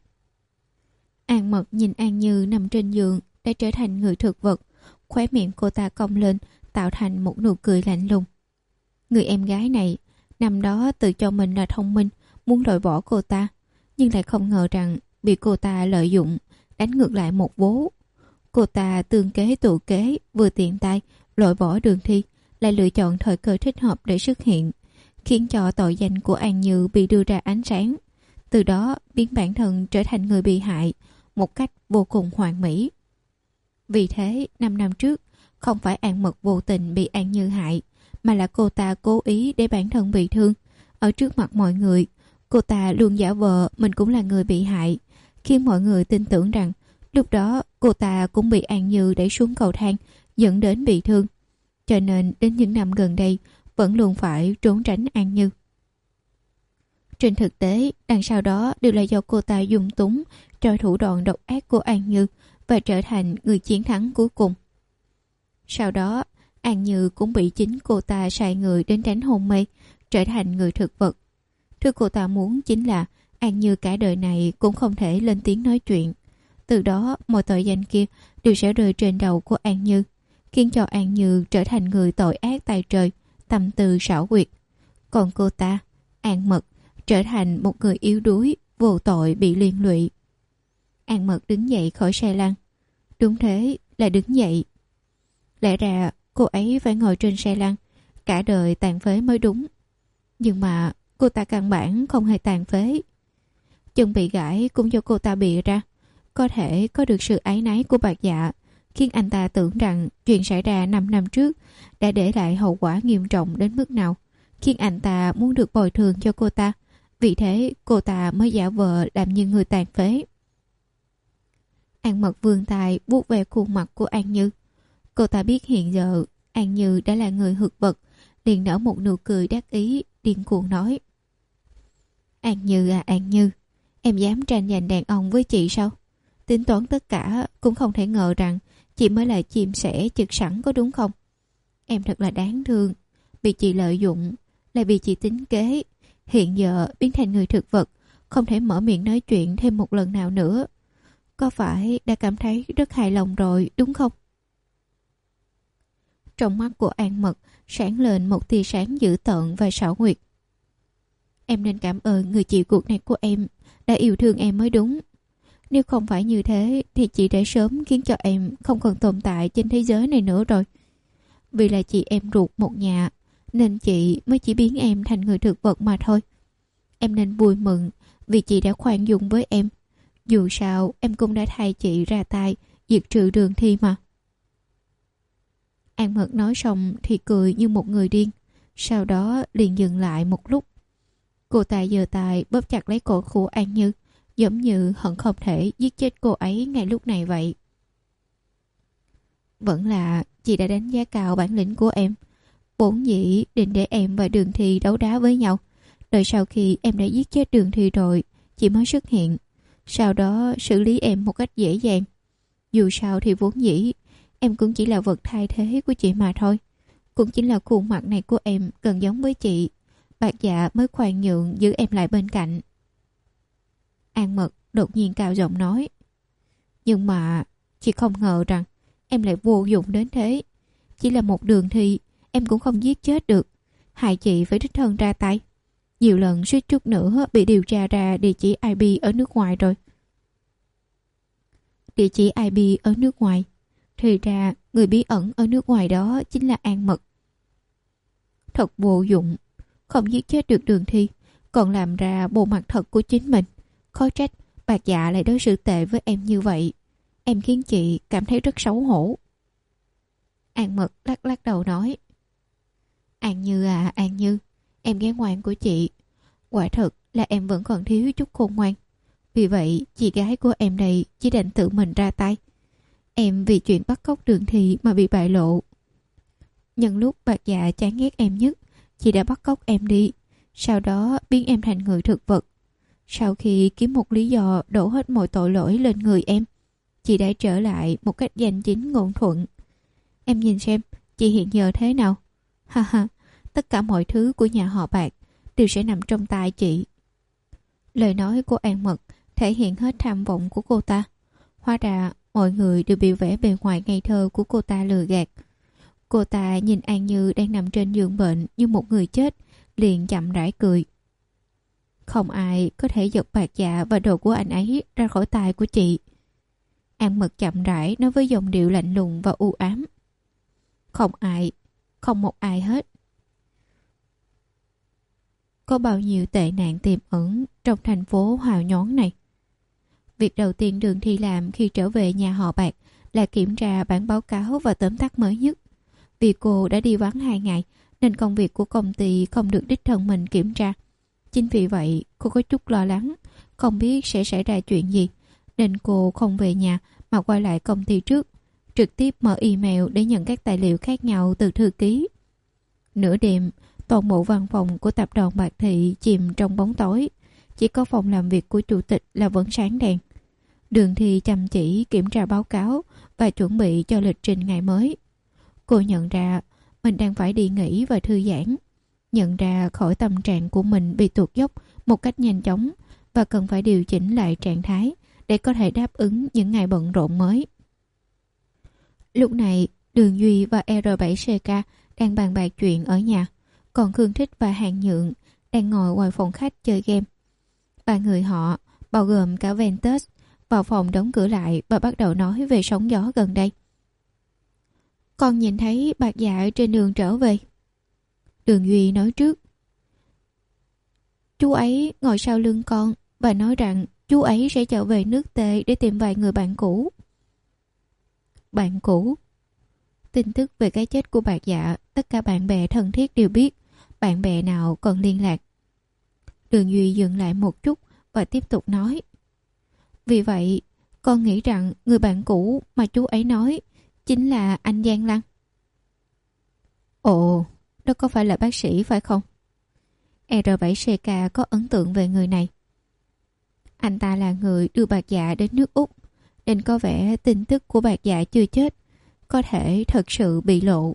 An Mật nhìn An Như nằm trên giường đã trở thành người thực vật, khóe miệng cô ta cong lên tạo thành một nụ cười lạnh lùng. Người em gái này năm đó tự cho mình là thông minh, muốn loại bỏ cô ta, nhưng lại không ngờ rằng bị cô ta lợi dụng, đánh ngược lại một vố. Cô ta tương kế tụ kế, vừa tiện tay loại bỏ Đường Thi, lại lựa chọn thời cơ thích hợp để xuất hiện, khiến cho tội danh của An Như bị đưa ra ánh sáng, từ đó biến bản thân trở thành người bị hại một cách vô cùng hoàn mỹ. Vì thế năm năm trước không phải An Mật vô tình bị An Như hại, mà là cô ta cố ý để bản thân bị thương. Ở trước mặt mọi người, cô ta luôn giả vờ mình cũng là người bị hại, khiến mọi người tin tưởng rằng lúc đó cô ta cũng bị An Như đẩy xuống cầu thang, dẫn đến bị thương. Cho nên đến những năm gần đây vẫn luôn phải trốn tránh An Như. Trên thực tế, đằng sau đó đều là do cô ta dung túng cho thủ đoạn độc ác của An Như và trở thành người chiến thắng cuối cùng. Sau đó, An Như cũng bị chính cô ta sai người đến đánh hôn mê, trở thành người thực vật. Thứ cô ta muốn chính là An Như cả đời này cũng không thể lên tiếng nói chuyện. Từ đó, mọi tội danh kia đều sẽ rơi trên đầu của An Như, khiến cho An Như trở thành người tội ác tay trời, tâm tư xảo quyệt. Còn cô ta, An Mật, trở thành một người yếu đuối, vô tội bị liên lụy. An Mật đứng dậy khỏi xe lăn. Đúng thế, là đứng dậy. Lẽ ra cô ấy phải ngồi trên xe lăn, cả đời tàn phế mới đúng. Nhưng mà cô ta căn bản không hề tàn phế. Chân bị gãy cũng do cô ta bịa ra. Có thể có được sự áy náy của Bạc Dạ, khiến anh ta tưởng rằng chuyện xảy ra năm năm trước đã để lại hậu quả nghiêm trọng đến mức nào, khiến anh ta muốn được bồi thường cho cô ta. Vì thế cô ta mới giả vờ làm như người tàn phế. An Mật vươn tay vuốt về khuôn mặt của An Như. Cô ta biết hiện giờ An Như đã là người thực vật, liền nở một nụ cười đắc ý, điên cuồng nói: An Như à An Như, em dám tranh giành đàn ông với chị sao? Tính toán tất cả cũng không thể ngờ rằng chị mới là chim sẻ chực sẵn, có đúng không? Em thật là đáng thương, bị chị lợi dụng, lại bị chị tính kế, hiện giờ biến thành người thực vật, không thể mở miệng nói chuyện thêm một lần nào nữa. Có phải đã cảm thấy rất hài lòng rồi đúng không? Trong mắt của An Mật sáng lên một tia sáng dữ tợn và xảo quyệt. Em nên cảm ơn người chị ruột này của em đã yêu thương em mới đúng. Nếu không phải như thế thì chị đã sớm khiến cho em không còn tồn tại trên thế giới này nữa rồi. Vì là chị em ruột một nhà nên chị mới chỉ biến em thành người thực vật mà thôi. Em nên vui mừng vì chị đã khoan dung với em. Dù sao em cũng đã thay chị ra tay diệt trừ Đường Thi mà. An Mật nói xong thì cười như một người điên. Sau đó liền dừng lại một lúc. Cô ta giơ tay bóp chặt lấy cổ của An Như, giống như hận không thể giết chết cô ấy ngay lúc này vậy. Vẫn là chị đã đánh giá cao bản lĩnh của em. Vốn dĩ định để em và Đường Thi đấu đá với nhau. Đợi sau khi em đã giết chết Đường Thi rồi, chị mới xuất hiện. Sau đó xử lý em một cách dễ dàng. Dù sao thì vốn dĩ em cũng chỉ là vật thay thế của chị mà thôi. Cũng chính là khuôn mặt này của em gần giống với chị. Bạc Dạ mới khoan nhượng giữ em lại bên cạnh. An Mật đột nhiên cao giọng nói. Nhưng mà chị không ngờ rằng em lại vô dụng đến thế. Chỉ là một Đường Thi em cũng không giết chết được. Hại chị phải đích thân ra tay. Nhiều lần suýt chút nữa bị điều tra ra địa chỉ i pê ở nước ngoài rồi. Địa chỉ i pê ở nước ngoài. Thì ra người bí ẩn ở nước ngoài đó chính là An Mật. Thật vô dụng. Không giết chết được Đường Thi, còn làm ra bộ mặt thật của chính mình. Khó trách Bạc Dạ lại đối xử tệ với em như vậy. Em khiến chị cảm thấy rất xấu hổ. An Mật lắc lắc đầu nói. An Như à An Như, em gái ngoan của chị. Quả thật là em vẫn còn thiếu chút khôn ngoan. Vì vậy chị gái của em đây chỉ đành tự mình ra tay. Em vì chuyện bắt cóc Đường Thi mà bị bại lộ. Nhân lúc Bạc Dạ chán ghét em nhất, chị đã bắt cóc em đi. Sau đó biến em thành người thực vật. Sau khi kiếm một lý do đổ hết mọi tội lỗi lên người em, chị đã trở lại một cách danh chính ngôn thuận. Em nhìn xem chị hiện giờ thế nào. Ha ha, tất cả mọi thứ của nhà họ Bạc đều sẽ nằm trong tay chị. Lời nói của An Mật thể hiện hết tham vọng của cô ta. Hóa ra mọi người đều bị vẻ bề ngoài ngây thơ của cô ta lừa gạt. Cô ta nhìn An Như đang nằm trên giường bệnh như một người chết, liền chậm rãi cười. Không ai có thể giật Bạc Dạ và đồ của anh ấy ra khỏi tay của chị. An Mật chậm rãi nói với giọng điệu lạnh lùng và u ám. Không ai, không một ai hết. Có bao nhiêu tệ nạn tiềm ẩn trong thành phố hào nhoáng này. Việc đầu tiên Đường Thi làm khi trở về nhà họ Bạc là kiểm tra bản báo cáo và tóm tắt mới nhất. Vì cô đã đi vắng hai ngày nên công việc của công ty không được đích thân mình kiểm tra. Chính vì vậy cô có chút lo lắng, không biết sẽ xảy ra chuyện gì, nên cô không về nhà mà quay lại công ty trước, trực tiếp mở email để nhận các tài liệu khác nhau từ thư ký. Nửa đêm, toàn bộ văn phòng của tập đoàn Bạc Thị chìm trong bóng tối, chỉ có phòng làm việc của chủ tịch là vẫn sáng đèn. Đường Thi chăm chỉ kiểm tra báo cáo và chuẩn bị cho lịch trình ngày mới. Cô nhận ra mình đang phải đi nghỉ và thư giãn, nhận ra khỏi tâm trạng của mình bị tụt dốc một cách nhanh chóng và cần phải điều chỉnh lại trạng thái để có thể đáp ứng những ngày bận rộn mới. Lúc này, Đường Duy và R bảy C K đang bàn bạc chuyện ở nhà, còn Khương Thích và Hàng Nhượng đang ngồi ngoài phòng khách chơi game. Ba người họ, bao gồm cả Ventus, vào phòng đóng cửa lại và bắt đầu nói về sóng gió gần đây. Con nhìn thấy Bạc Dạ trên đường trở về. Đường Duy nói trước. Chú ấy ngồi sau lưng con và nói rằng chú ấy sẽ trở về nước Tề để tìm vài người bạn cũ. Bạn cũ? Tin tức về cái chết của Bạc Dạ tất cả bạn bè thân thiết đều biết. Bạn bè nào còn liên lạc? Đường Duy dừng lại một chút và tiếp tục nói. Vì vậy, con nghĩ rằng người bạn cũ mà chú ấy nói chính là anh Giang Lăng. Ồ, đó có phải là bác sĩ phải không? R bảy C K có ấn tượng về người này. Anh ta là người đưa Bạc Dạ đến nước Úc, nên có vẻ tin tức của Bạc Dạ chưa chết có thể thật sự bị lộ.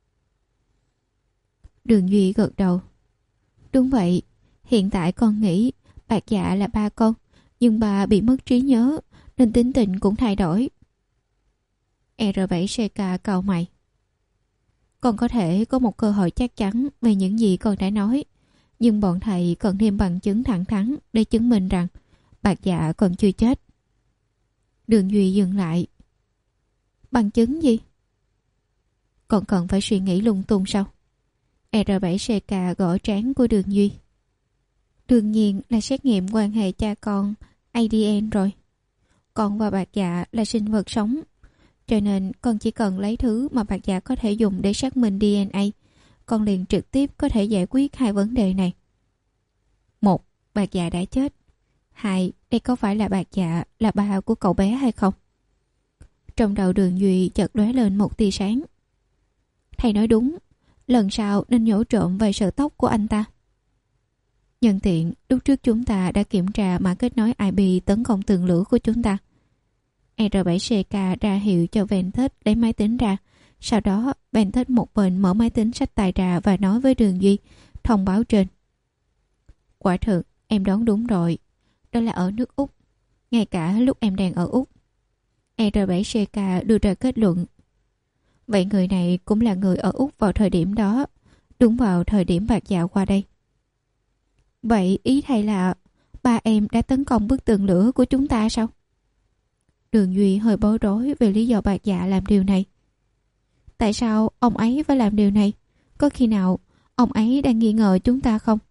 Đường Duy gật đầu. Đúng vậy, hiện tại con nghĩ Bạc Dạ là ba con, nhưng bà bị mất trí nhớ nên tính tình cũng thay đổi. R bảy C K cau mày. Con có thể có một cơ hội chắc chắn về những gì con đã nói. Nhưng bọn thầy cần thêm bằng chứng thẳng thắn để chứng minh rằng Bạc Dạ còn chưa chết. Đường Duy dừng lại. Bằng chứng gì? Còn cần phải suy nghĩ lung tung sao? R bảy C K gõ trán của Đường Duy. Đương nhiên là xét nghiệm quan hệ cha con A D N rồi. Con và Bạc Dạ là sinh vật sống, cho nên con chỉ cần lấy thứ mà Bạc Dạ có thể dùng để xác minh D N A. Con liền trực tiếp có thể giải quyết hai vấn đề này. Một, Bạc Dạ đã chết. Hai, đây có phải là Bạc Dạ là ba của cậu bé hay không? Trong đầu Đường Duy chợt lóe lên một tia sáng. Thầy nói đúng, lần sau nên nhổ trộm vài sợi tóc của anh ta. Nhân tiện, lúc trước chúng ta đã kiểm tra mã kết nối I P tấn công tường lửa của chúng ta. R bảy C K ra hiệu cho Ventus lấy máy tính ra. Sau đó, Ventus một bên mở máy tính sách tay ra và nói với Đường Duy thông báo trên. Quả thực, em đoán đúng rồi. Đó là ở nước Úc. Ngay cả lúc em đang ở Úc. R bảy C K đưa ra kết luận. Vậy người này cũng là người ở Úc vào thời điểm đó. Đúng vào thời điểm Bạc Dạ qua đây. Vậy ý thầy là ba em đã tấn công bức tường lửa của chúng ta sao? Đường Duy hơi bối rối về lý do Bạc Dạ làm điều này. Tại sao ông ấy phải làm điều này? Có khi nào ông ấy đang nghi ngờ chúng ta không?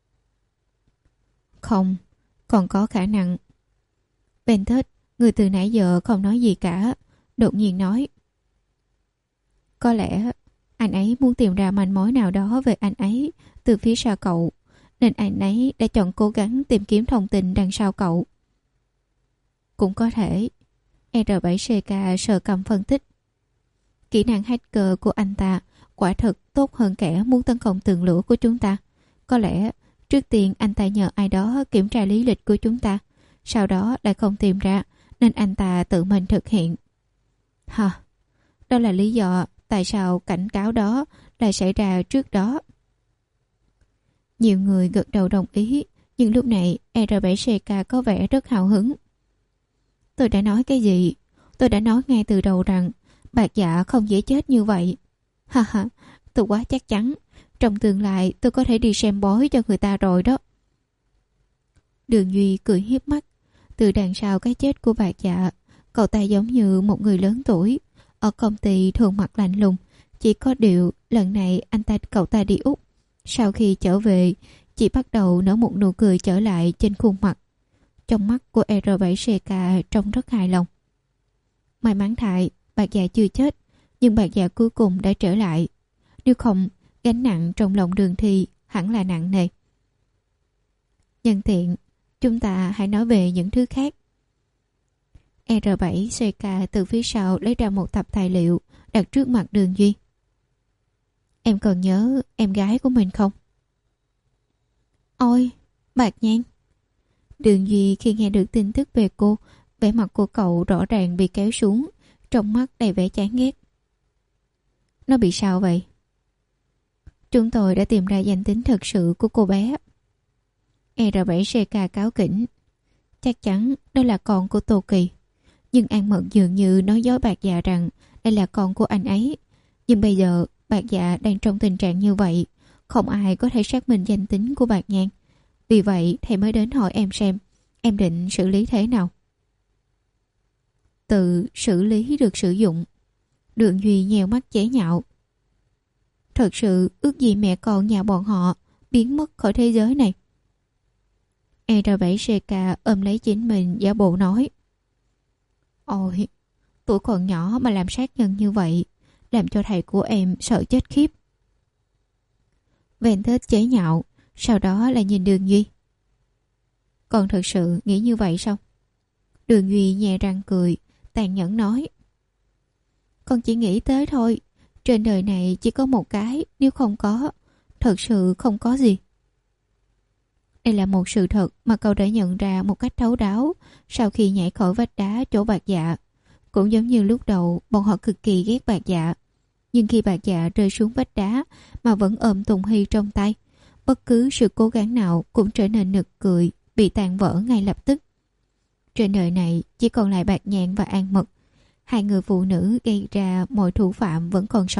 Không, còn có khả năng. Ventus, người từ nãy giờ không nói gì cả, đột nhiên nói. Có lẽ anh ấy muốn tìm ra manh mối nào đó về anh ấy từ phía sau cậu, nên anh ấy đã chọn cố gắng tìm kiếm thông tin đằng sau cậu. Cũng có thể. R bảy C K sờ cầm phân tích. Kỹ năng hacker của anh ta quả thực tốt hơn kẻ muốn tấn công tường lửa của chúng ta. Có lẽ trước tiên anh ta nhờ ai đó kiểm tra lý lịch của chúng ta, sau đó lại không tìm ra nên anh ta tự mình thực hiện. Hả? Đó là lý do tại sao cảnh cáo đó lại xảy ra trước đó. Nhiều người gật đầu đồng ý, nhưng lúc này R bảy C K có vẻ rất hào hứng. Tôi đã nói cái gì? Tôi đã nói ngay từ đầu rằng Bạc Dạ không dễ chết như vậy. Ha ha, tôi quá chắc chắn. Trong tương lai tôi có thể đi xem bói cho người ta rồi đó. Đường Duy cười hiếp mắt. Từ đằng sau cái chết của Bạc Dạ, cậu ta giống như một người lớn tuổi. Ở công ty thường mặt lạnh lùng. Chỉ có điều lần này anh ta cậu ta đi Úc. Sau khi trở về, chỉ bắt đầu nở một nụ cười trở lại trên khuôn mặt. Trong mắt của R bảy C K trông rất hài lòng. May mắn thay, Bạc Dạ chưa chết, nhưng Bạc Dạ cuối cùng đã trở lại. Nếu không, gánh nặng trong lòng Đường Thi hẳn là nặng nề. Nhân tiện, chúng ta hãy nói về những thứ khác. R bảy C K từ phía sau lấy ra một tập tài liệu đặt trước mặt Đường Duy. Em còn nhớ em gái của mình không? Ôi, Bạc Nhan. Đường Duy khi nghe được tin tức về cô, vẻ mặt của cậu rõ ràng bị kéo xuống, trong mắt đầy vẻ chán ghét. Nó bị sao vậy? Chúng tôi đã tìm ra danh tính thật sự của cô bé. R bảy C K cáo kỉnh. Chắc chắn đó là con của Tô Kỳ. Nhưng An Mận dường như nói dối Bạc Dạ rằng đây là con của anh ấy. Nhưng bây giờ Bạc Dạ đang trong tình trạng như vậy, không ai có thể xác minh danh tính của Bạc Nhan. Vì vậy thầy mới đến hỏi em xem em định xử lý thế nào. Từ xử lý được sử dụng. Đường Duy nheo mắt chế nhạo. Thật sự ước gì mẹ con nhà bọn họ biến mất khỏi thế giới này. R bảy C K ôm lấy chính mình giả bộ nói. Ôi, tuổi còn nhỏ mà làm sát nhân như vậy, làm cho thầy của em sợ chết khiếp. Ventus chế nhạo, sau đó lại nhìn Đường Duy. Con thật sự nghĩ như vậy sao? Đường Duy nhè răng cười, tàn nhẫn nói. Con chỉ nghĩ tới thôi. Trên đời này chỉ có một cái, nếu không có, thật sự không có gì. Đây là một sự thật mà cậu đã nhận ra một cách thấu đáo sau khi nhảy khỏi vách đá chỗ Bạc Dạ. Cũng giống như lúc đầu bọn họ cực kỳ ghét Bạc Dạ. Nhưng khi Bạc Dạ rơi xuống vách đá mà vẫn ôm Tùng Hy trong tay, bất cứ sự cố gắng nào cũng trở nên nực cười, bị tàn vỡ ngay lập tức. Trên đời này chỉ còn lại Bạc Nhạn và An Mật. Hai người phụ nữ gây ra mọi thủ phạm vẫn còn sống.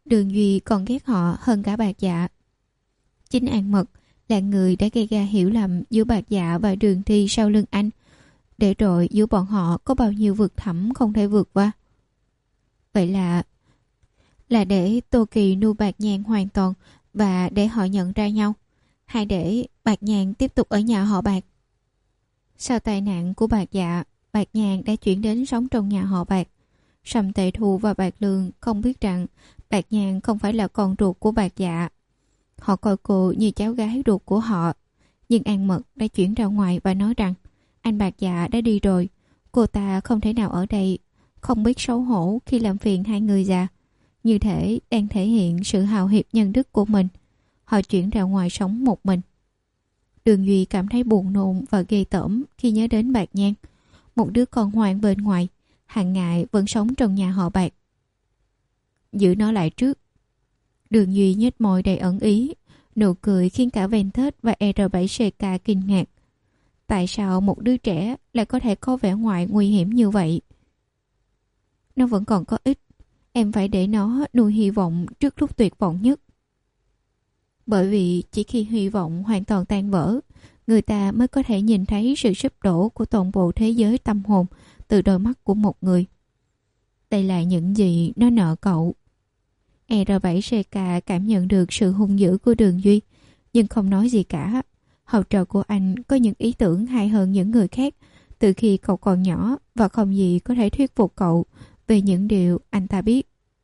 Đường Duy còn ghét họ hơn cả Bạc Dạ. Chính An Mật là người đã gây ra hiểu lầm giữa Bạc Dạ và Đường Thi sau lưng anh, để rồi giữa bọn họ có bao nhiêu vực thẳm không thể vượt qua. Vậy là là để Tô Kỳ nuôi Bạc Nhàn hoàn toàn và để họ nhận ra nhau, hay để Bạc Nhàn tiếp tục ở nhà họ Bạc? Sau tai nạn của Bạc Dạ, Bạc Nhàn đã chuyển đến sống trong nhà họ Bạc. Sầm Tệ Thù và Bạc Lương không biết rằng Bạc Nhàn không phải là con ruột của Bạc Dạ. Họ coi cô như cháu gái ruột của họ. Nhưng An Mật đã chuyển ra ngoài và nói rằng anh Bạc Dạ đã đi rồi, cô ta không thể nào ở đây, không biết xấu hổ khi làm phiền hai người già. Như thể đang thể hiện sự hào hiệp nhân đức của mình. Họ chuyển ra ngoài sống một mình. Đường Duy cảm thấy buồn nôn và ghê tởm khi nhớ đến Bạc Nhan, một đứa con ngoan bên ngoài, hàng ngày vẫn sống trong nhà họ Bạc. Giữ nó lại trước. Đường Duy nhếch môi đầy ẩn ý, nụ cười khiến cả Ventus và E R bảy C K kinh ngạc. Tại sao một đứa trẻ lại có thể có vẻ ngoài nguy hiểm như vậy? Nó vẫn còn có ích. Em phải để nó nuôi hy vọng trước lúc tuyệt vọng nhất. Bởi vì chỉ khi hy vọng hoàn toàn tan vỡ, người ta mới có thể nhìn thấy sự sụp đổ của toàn bộ thế giới tâm hồn từ đôi mắt của một người. Đây là những gì nó nợ cậu. E R bảy C K cảm nhận được sự hung dữ của Đường Duy, nhưng không nói gì cả. Học trò của anh có những ý tưởng hay hơn những người khác từ khi cậu còn nhỏ, và không gì có thể thuyết phục cậu về những điều anh ta biết.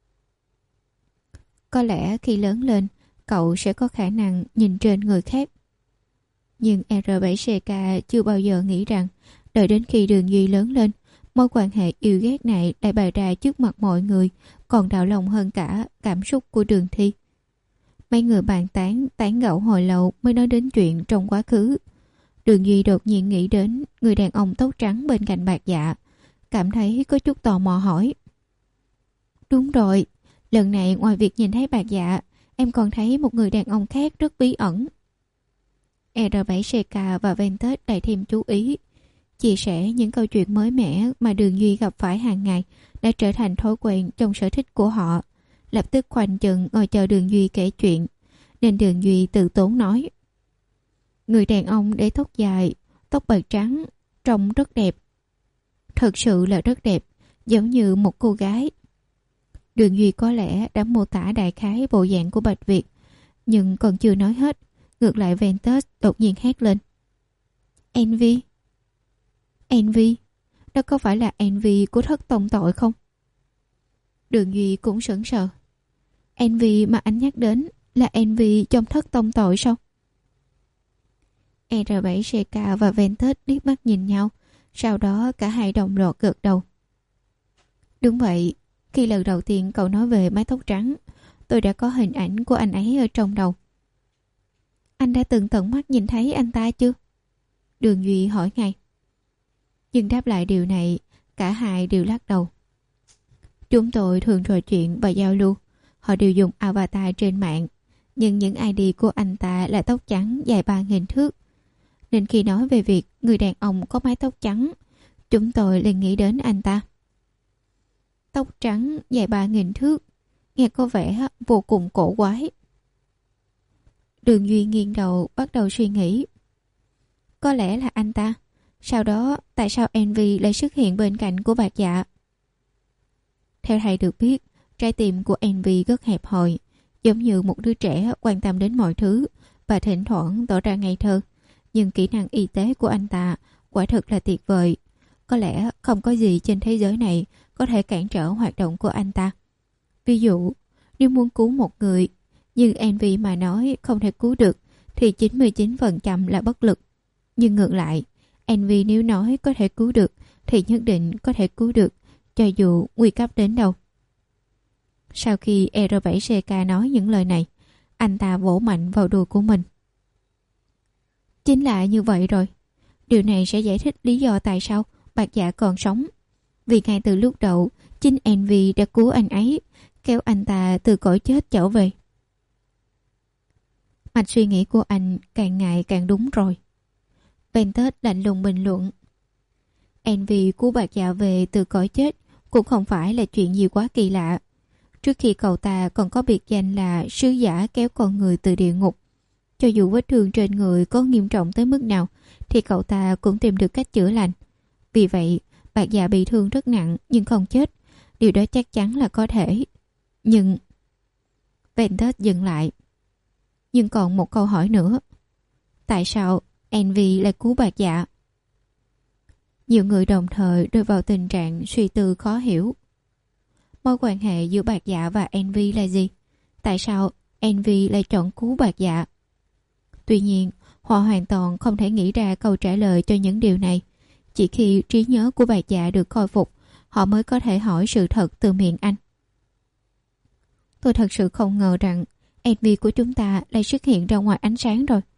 Có lẽ khi lớn lên, cậu sẽ có khả năng nhìn trên người khác. Nhưng E R bảy C K chưa bao giờ nghĩ rằng đợi đến khi Đường Duy lớn lên, mối quan hệ yêu ghét này lại bày ra trước mặt mọi người còn đau lòng hơn cả cảm xúc của Đường Thi. Mấy người bàn tán tán gẫu hồi lâu mới nói đến chuyện trong quá khứ. Đường Duy đột nhiên nghĩ đến người đàn ông tóc trắng bên cạnh Bạc Dạ, cảm thấy có chút tò mò hỏi. Đúng rồi, lần này ngoài việc nhìn thấy Bạc Dạ, em còn thấy một người đàn ông khác rất bí ẩn. E R bảy C K và Ventus lại thêm chú ý, chia sẻ những câu chuyện mới mẻ mà Đường Duy gặp phải hàng ngày đã trở thành thói quen trong sở thích của họ. Lập tức khoanh chân ngồi chờ Đường Duy kể chuyện, nên Đường Duy tự tốn nói. Người đàn ông để tóc dài, tóc bạc trắng, trông rất đẹp. Thật sự là rất đẹp, giống như một cô gái. Đường Duy có lẽ đã mô tả đại khái bộ dạng của Bạch Việt, nhưng còn chưa nói hết, ngược lại Ventus đột nhiên hét lên. Envy? Envy? Đó có phải là Envy của thất tông tội không? Đường Duy cũng sững sờ. Envy mà anh nhắc đến là Envy trong thất tông tội sao? E R bảy C K và Ventus liếc mắt nhìn nhau, sau đó cả hai đồng loạt gật đầu. Đúng vậy, khi lần đầu tiên cậu nói về mái tóc trắng, tôi đã có hình ảnh của anh ấy ở trong đầu. Anh đã từng tận mắt nhìn thấy anh ta chưa? Đường Duy hỏi ngay. Nhưng đáp lại điều này, cả hai đều lắc đầu. Chúng tôi thường trò chuyện và giao lưu. Họ đều dùng avatar trên mạng, nhưng những I D của anh ta là tóc trắng dài ba nghìn thước. Nên khi nói về việc người đàn ông có mái tóc trắng, chúng tôi liền nghĩ đến anh ta. Tóc trắng dài ba nghìn thước, nghe có vẻ vô cùng cổ quái. Đường Duy nghiêng đầu bắt đầu suy nghĩ. Có lẽ là anh ta. Sau đó tại sao Envy lại xuất hiện bên cạnh của Bạc Dạ? Theo thầy được biết, trái tim của Envy rất hẹp hòi, giống như một đứa trẻ quan tâm đến mọi thứ và thỉnh thoảng tỏ ra ngây thơ. Nhưng kỹ năng y tế của anh ta quả thực là tuyệt vời. Có lẽ không có gì trên thế giới này có thể cản trở hoạt động của anh ta. Ví dụ, nếu muốn cứu một người, nhưng Envy mà nói không thể cứu được, thì chín mươi chín phần trăm là bất lực. Nhưng ngược lại, Envy nếu nói có thể cứu được, thì nhất định có thể cứu được, cho dù nguy cấp đến đâu. Sau khi E R bảy C K nói những lời này, anh ta vỗ mạnh vào đùi của mình. Chính là như vậy rồi. Điều này sẽ giải thích lý do tại sao Bạc Dạ còn sống. Vì ngay từ lúc đầu, chính Envy đã cứu anh ấy, kéo anh ta từ cõi chết trở về. Mạch suy nghĩ của anh càng ngày càng đúng rồi. Ventus lạnh lùng bình luận. Envy cứu Bạc Dạ về từ cõi chết cũng không phải là chuyện gì quá kỳ lạ. Trước khi cậu ta còn có biệt danh là sứ giả kéo con người từ địa ngục. Cho dù vết thương trên người có nghiêm trọng tới mức nào thì cậu ta cũng tìm được cách chữa lành. Vì vậy, Bạc Dạ bị thương rất nặng nhưng không chết. Điều đó chắc chắn là có thể. Nhưng... Ventus dừng lại. Nhưng còn một câu hỏi nữa. Tại sao Envy lại cứu Bạc Dạ? Nhiều người đồng thời rơi vào tình trạng suy tư khó hiểu. Mối quan hệ giữa Bạc Dạ và Envy là gì? Tại sao Envy lại chọn cứu Bạc Dạ? Tuy nhiên, họ hoàn toàn không thể nghĩ ra câu trả lời cho những điều này. Chỉ khi trí nhớ của Bạc Dạ được khôi phục, họ mới có thể hỏi sự thật từ miệng anh. Tôi thật sự không ngờ rằng Envy của chúng ta lại xuất hiện ra ngoài ánh sáng rồi.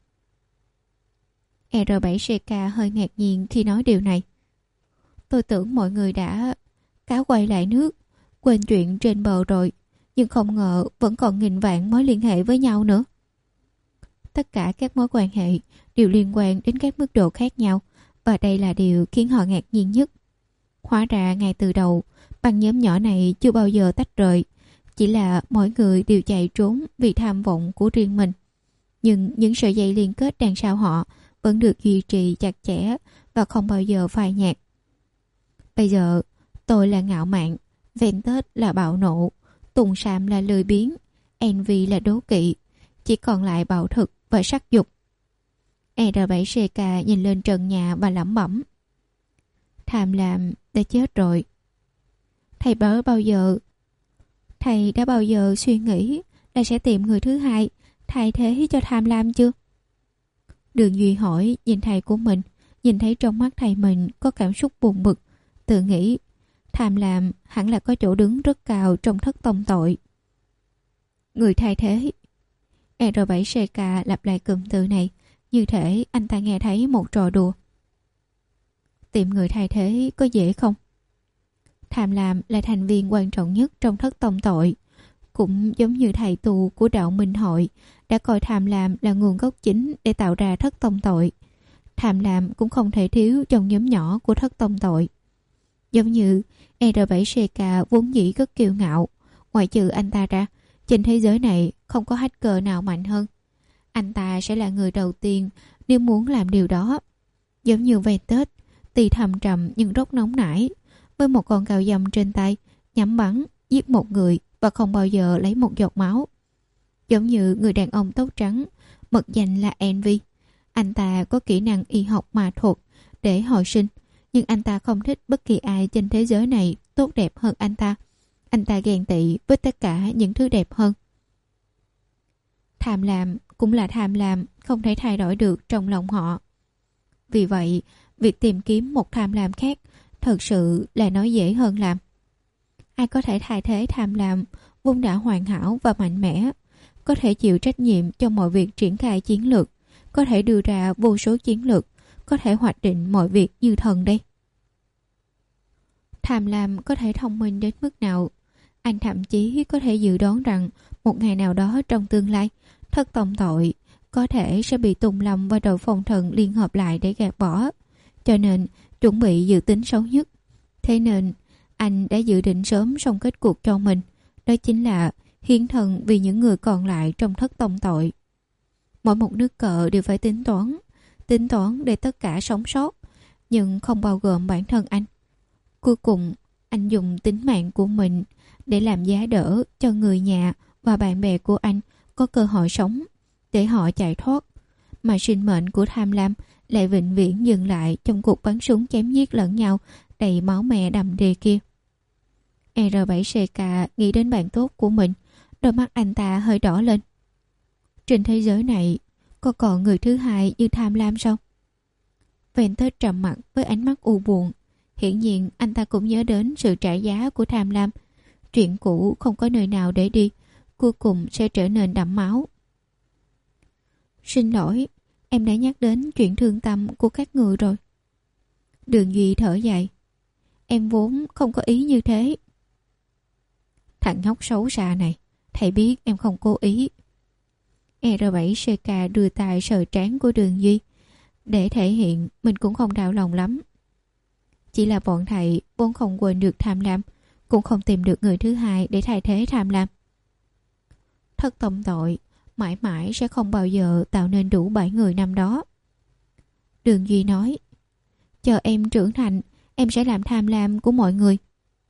R bảy C K hơi ngạc nhiên khi nói điều này. Tôi tưởng mọi người đã cáo quay lại nước, quên chuyện trên bờ rồi, nhưng không ngờ vẫn còn nghìn vạn mối liên hệ với nhau nữa. Tất cả các mối quan hệ đều liên quan đến các mức độ khác nhau, và đây là điều khiến họ ngạc nhiên nhất. Hóa ra ngay từ đầu, băng nhóm nhỏ này chưa bao giờ tách rời, chỉ là mỗi người đều chạy trốn vì tham vọng của riêng mình. Nhưng những sợi dây liên kết đằng sau họ vẫn được duy trì chặt chẽ và không bao giờ phai nhạt. Bây giờ, tôi là ngạo mạn, Ventus là bạo nộ, Tùng Sam là lười biếng, Envy là đố kỵ, chỉ còn lại bạo thực và sắc dục. R bảy C K nhìn lên trần nhà và lẩm bẩm. Tham lam đã chết rồi. Thầy bớ bao giờ... Thầy đã bao giờ suy nghĩ là sẽ tìm người thứ hai thay thế cho tham lam chưa? Đường Duy hỏi nhìn thầy của mình, nhìn thấy trong mắt thầy mình có cảm xúc buồn bực, tự nghĩ tham lam hẳn là có chỗ đứng rất cao trong thất tông tội. Người thay thế. R bảy C K lặp lại cụm từ này, như thể anh ta nghe thấy một trò đùa. Tìm người thay thế có dễ không? Tham lam là thành viên quan trọng nhất trong thất tông tội. Cũng giống như thầy tù của đạo Minh Hội đã coi tham lam là nguồn gốc chính để tạo ra thất tông tội. Tham lam cũng không thể thiếu trong nhóm nhỏ của thất tông tội. Giống như R bảy C K vốn dĩ rất kiêu ngạo, ngoại trừ anh ta ra, trên thế giới này không có hacker nào mạnh hơn. Anh ta sẽ là người đầu tiên nếu muốn làm điều đó. Giống như Ventus, tì thầm trầm nhưng rất nóng nảy, với một con cào dầm trên tay, nhắm bắn, giết một người và không bao giờ lấy một giọt máu. Giống như người đàn ông tóc trắng, mật danh là Envy. Anh ta có kỹ năng y học ma thuật để hồi sinh, nhưng anh ta không thích bất kỳ ai trên thế giới này tốt đẹp hơn anh ta. Anh ta ghen tị với tất cả những thứ đẹp hơn. Tham lam cũng là tham lam, không thể thay đổi được trong lòng họ. Vì vậy, việc tìm kiếm một tham lam khác thật sự là nói dễ hơn làm. Ai có thể thay thế tham lam vốn đã hoàn hảo và mạnh mẽ, có thể chịu trách nhiệm cho mọi việc triển khai chiến lược, có thể đưa ra vô số chiến lược, có thể hoạch định mọi việc như thần đây. Tham lam có thể thông minh đến mức nào? Anh thậm chí có thể dự đoán rằng một ngày nào đó trong tương lai, thất tông tội có thể sẽ bị Tùng Lâm và đội phòng thần liên hợp lại để gạt bỏ. Cho nên chuẩn bị dự tính xấu nhất. Thế nên anh đã dự định sớm xong kết cuộc cho mình. Đó chính là hiến thân vì những người còn lại trong thất tông tội. Mỗi một nước cờ đều phải tính toán. Tính toán để tất cả sống sót, nhưng không bao gồm bản thân anh. Cuối cùng, anh dùng tính mạng của mình để làm giá đỡ cho người nhà và bạn bè của anh có cơ hội sống, để họ chạy thoát. Mà sinh mệnh của tham lam lại vĩnh viễn dừng lại trong cuộc bắn súng chém giết lẫn nhau đầy máu me đầm đìa kia. R bảy C K nghĩ đến bạn tốt của mình, đôi mắt anh ta hơi đỏ lên. Trên thế giới này, có còn người thứ hai như tham lam sao? Ventus trầm mặt với ánh mắt u buồn. Hiển nhiên anh ta cũng nhớ đến sự trả giá của tham lam. Chuyện cũ không có nơi nào để đi, cuối cùng sẽ trở nên đẫm máu. Xin lỗi, em đã nhắc đến chuyện thương tâm của các người rồi. Đường Duy thở dài. Em vốn không có ý như thế. Thằng nhóc xấu xa này, thầy biết em không cố ý. R bảy C K đưa tay sờ trán của Đường Duy, để thể hiện mình cũng không đau lòng lắm. Chỉ là bọn thầy vốn không quên được tham lam, cũng không tìm được người thứ hai để thay thế tham lam. Thất tông tội mãi mãi sẽ không bao giờ tạo nên đủ bảy người năm đó. Đường Duy nói, chờ em trưởng thành, em sẽ làm tham lam của mọi người.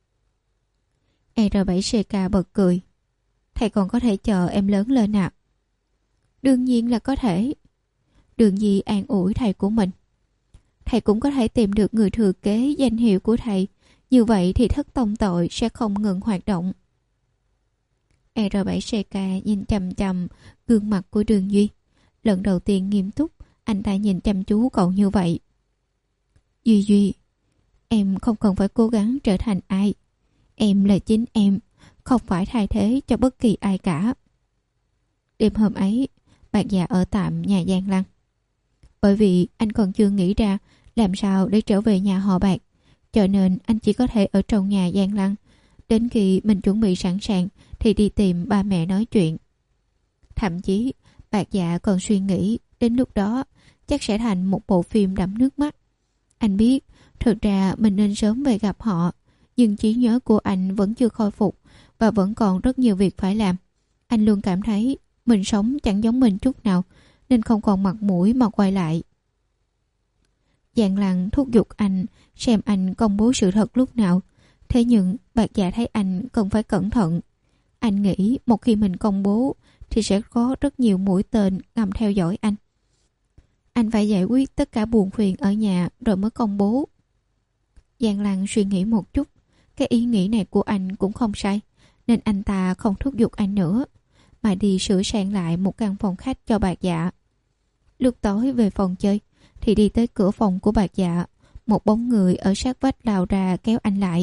e rờ bảy xê ca bật cười. Thầy còn có thể chờ em lớn lên ạ. À? Đương nhiên là có thể. Đường Duy an ủi thầy của mình. Thầy cũng có thể tìm được người thừa kế danh hiệu của thầy. Như vậy thì thất tông tội sẽ không ngừng hoạt động. e rờ bảy xê ca nhìn chằm chằm gương mặt của Đường Duy. Lần đầu tiên nghiêm túc, anh ta nhìn chăm chú cậu như vậy. Duy Duy, em không cần phải cố gắng trở thành ai. Em là chính em, không phải thay thế cho bất kỳ ai cả. Đêm hôm ấy, Bạc Dạ ở tạm nhà Giang Lăng. Bởi vì anh còn chưa nghĩ ra làm sao để trở về nhà họ Bạc, cho nên anh chỉ có thể ở trong nhà Giang Lăng. Đến khi mình chuẩn bị sẵn sàng thì đi tìm ba mẹ nói chuyện. Thậm chí Bạc Dạ còn suy nghĩ đến lúc đó chắc sẽ thành một bộ phim đẫm nước mắt. Anh biết thực ra mình nên sớm về gặp họ, nhưng trí nhớ của anh vẫn chưa khôi phục và vẫn còn rất nhiều việc phải làm. Anh luôn cảm thấy mình sống chẳng giống mình chút nào, nên không còn mặt mũi mà quay lại. Giang Lăng thúc giục anh xem anh công bố sự thật lúc nào. Thế nhưng Bạc Dạ thấy anh cần phải cẩn thận. Anh nghĩ một khi mình công bố thì sẽ có rất nhiều mũi tên ngầm theo dõi anh. Anh phải giải quyết tất cả buồn phiền ở nhà rồi mới công bố. Giang Lăng suy nghĩ một chút. Cái ý nghĩ này của anh cũng không sai, nên anh ta không thúc giục anh nữa, mà đi sửa sang lại một căn phòng khách cho Bạc Dạ. Lúc tối về phòng chơi thì đi tới cửa phòng của Bạc Dạ. Một bóng người ở sát vách lao ra kéo anh lại.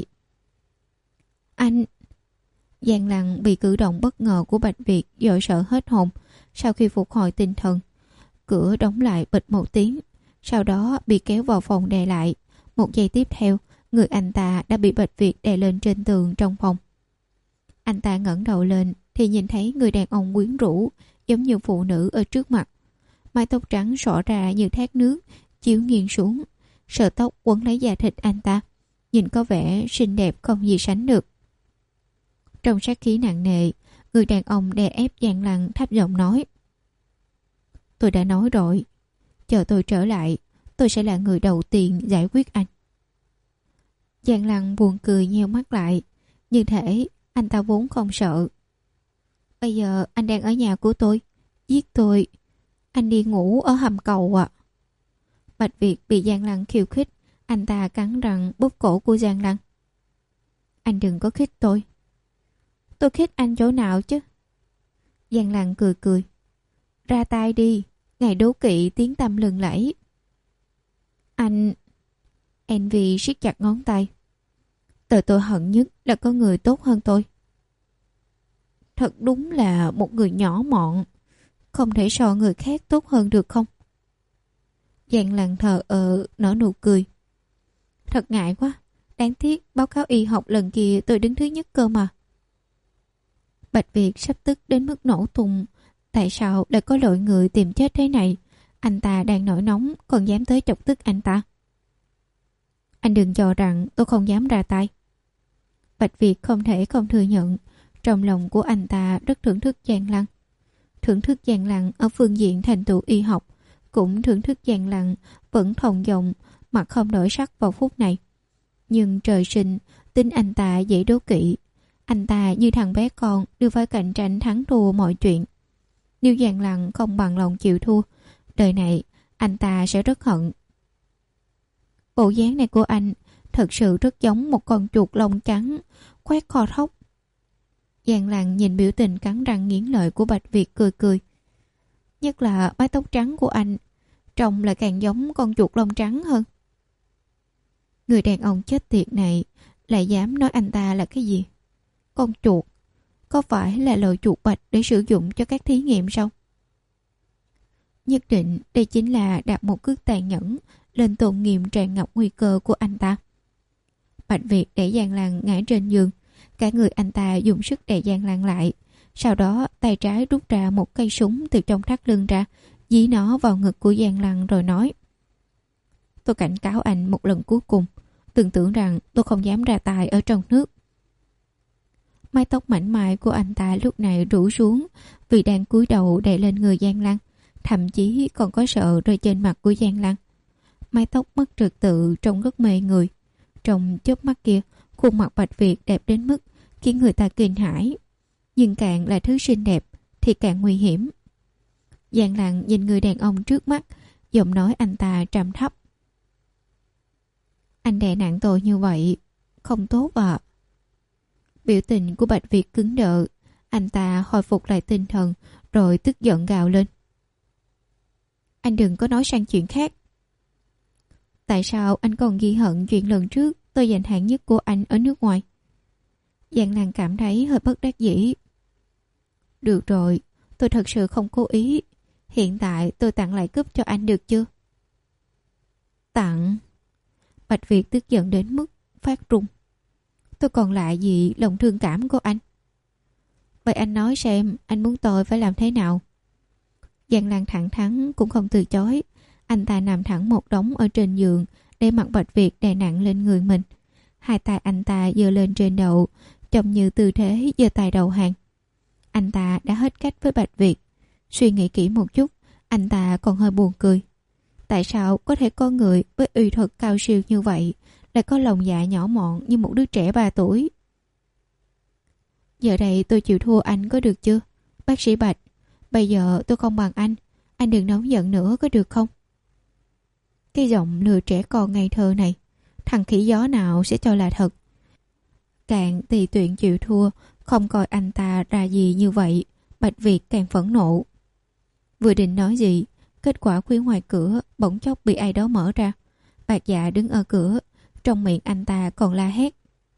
Anh... Giang Lăng bị cử động bất ngờ của Bạch Việt dội sợ hết hồn. Sau khi phục hồi tinh thần, cửa đóng lại bịch một tiếng, sau đó bị kéo vào phòng đè lại. Một giây tiếp theo, người anh ta đã bị Bạch Việt đè lên trên tường trong phòng. Anh ta ngẩng đầu lên thì nhìn thấy người đàn ông quyến rũ giống như phụ nữ ở trước mặt. Mái tóc trắng xõa ra như thác nước chiếu nghiêng xuống, sợi tóc quấn lấy da thịt anh ta, nhìn có vẻ xinh đẹp không gì sánh được. Trong sát khí nặng nề, người đàn ông đè ép Giang Lăng thấp giọng nói: Tôi đã nói rồi, chờ tôi trở lại, tôi sẽ là người đầu tiên giải quyết anh. Giang Lăng buồn cười nheo mắt lại, như thể anh ta vốn không sợ. Bây giờ anh đang ở nhà của tôi, giết tôi, anh đi ngủ ở hầm cầu ạ. À. Bạch Việt bị Giang Lăng khiêu khích, anh ta cắn răng bóp cổ của Giang Lăng. Anh đừng có khích tôi. Tôi khích anh chỗ nào chứ? Giang Lăng cười cười. Ra tay đi, ngày đố kỵ tiếng tăm lừng lẫy. Anh... Envy siết chặt ngón tay. Tờ tôi hận nhất là có người tốt hơn tôi. Thật đúng là một người nhỏ mọn, không thể so người khác tốt hơn được không? Giang Lăng thờ ơ nở nụ cười. Thật ngại quá, đáng tiếc báo cáo y học lần kia tôi đứng thứ nhất cơ mà. Bạch Việt sắp tức đến mức nổ tung. Tại sao lại có loại người tìm chết thế này? Anh ta đang nổi nóng còn dám tới chọc tức anh ta. Anh đừng cho rằng tôi không dám ra tay. Bạch Việt không thể không thừa nhận, trong lòng của anh ta rất thưởng thức Giang Lăng. Thưởng thức Giang Lăng ở phương diện thành tựu y học, cũng thưởng thức Giang Lăng vẫn thòng dòng, mặt không đổi sắc vào phút này. Nhưng trời sinh, tính anh ta dễ đố kỵ. Anh ta như thằng bé con đều phải cạnh tranh thắng thua mọi chuyện. Nếu Giang Lăng không bằng lòng chịu thua, đời này anh ta sẽ rất hận. Bộ dáng này của anh thật sự rất giống một con chuột lông trắng khoét kho thóc. Giang Lăng nhìn biểu tình cắn răng nghiến lợi của Bạch Việt cười cười. Nhất là mái tóc trắng của anh, trông lại càng giống con chuột lông trắng hơn. Người đàn ông chết tiệt này lại dám nói anh ta là cái gì? Con chuột? Có phải là loại chuột bạch để sử dụng cho các thí nghiệm sao? Nhất định đây chính là đặt một cước tàn nhẫn lên tôn nghiêm tràn ngập nguy cơ của anh ta. Bạch Việt để Giang Lăng ngã trên giường, cả người anh ta dùng sức đè Giang Lăng lại, sau đó tay trái rút ra một cây súng từ trong thắt lưng ra, dí nó vào ngực của Giang Lăng rồi nói: Tôi cảnh cáo anh một lần cuối cùng, đừng tưởng rằng tôi không dám ra tay ở trong nước. Mái tóc mảnh mai của anh ta lúc này rủ xuống vì đang cúi đầu đè lên người Giang Lăng, thậm chí còn có sợ rơi trên mặt của Giang Lăng. Mái tóc mất trật tự trông rất mê người. Trong chớp mắt kia, khuôn mặt Bạch Việt đẹp đến mức khiến người ta kinh hãi. Nhưng càng là thứ xinh đẹp thì càng nguy hiểm. Giang Lăng nhìn người đàn ông trước mắt, giọng nói anh ta trầm thấp. Anh đè nặng tôi như vậy không tốt à. Biểu tình của Bạch Việt cứng đờ. Anh ta hồi phục lại tinh thần rồi tức giận gào lên. Anh đừng có nói sang chuyện khác. Tại sao anh còn ghi hận chuyện lần trước tôi giành hạng nhất của anh ở nước ngoài? Giang Lăng cảm thấy hơi bất đắc dĩ. Được rồi, tôi thật sự không cố ý. Hiện tại tôi tặng lại cúp cho anh được chưa? Tặng? Bạch Việt tức giận đến mức phát run. Tôi còn lại gì lòng thương cảm của anh? Vậy anh nói xem anh muốn tôi phải làm thế nào? Giang Lăng thẳng thắn cũng không từ chối. Anh ta nằm thẳng một đống ở trên giường, để mặt Bạch Việt đè nặng lên người mình. Hai tay anh ta giơ lên trên đầu, trông như tư thế giơ tay đầu hàng. Anh ta đã hết cách với Bạch Việt. Suy nghĩ kỹ một chút, anh ta còn hơi buồn cười. Tại sao có thể có người với uy thuật cao siêu như vậy lại có lòng dạ nhỏ mọn như một đứa trẻ ba tuổi? Giờ đây tôi chịu thua anh có được chưa? Bác sĩ Bạch, bây giờ tôi không bằng anh. Anh đừng nóng giận nữa có được không? Cái giọng lừa trẻ con ngây thơ này, thằng khỉ gió nào sẽ cho là thật? Càng tùy tuyện chịu thua, không coi anh ta ra gì như vậy, Bạch Việt càng phẫn nộ. Vừa định nói gì, kết quả phía ngoài cửa bỗng chốc bị ai đó mở ra. Bạc Dạ đứng ở cửa, trong miệng anh ta còn la hét.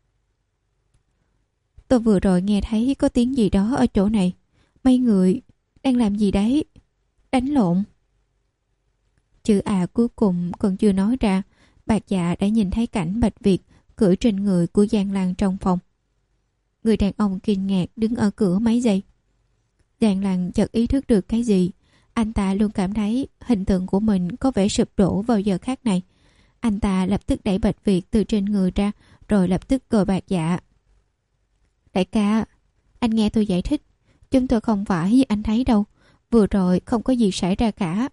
Tôi vừa rồi nghe thấy có tiếng gì đó ở chỗ này. Mấy người đang làm gì đấy? Đánh lộn? Chữ à cuối cùng còn chưa nói ra, Bạc Dạ đã nhìn thấy cảnh Bạch Việt cưỡi trên người của Giang Lăng trong phòng. Người đàn ông kinh ngạc đứng ở cửa mấy giây. Giang Lăng chợt ý thức được cái gì. Anh ta luôn cảm thấy hình tượng của mình có vẻ sụp đổ vào giờ khác này. Anh ta lập tức đẩy Bạch Việt từ trên người ra, rồi lập tức gọi Bạc Dạ. Đại ca, anh nghe tôi giải thích. Chúng tôi không phải như anh thấy đâu. Vừa rồi không có gì xảy ra cả.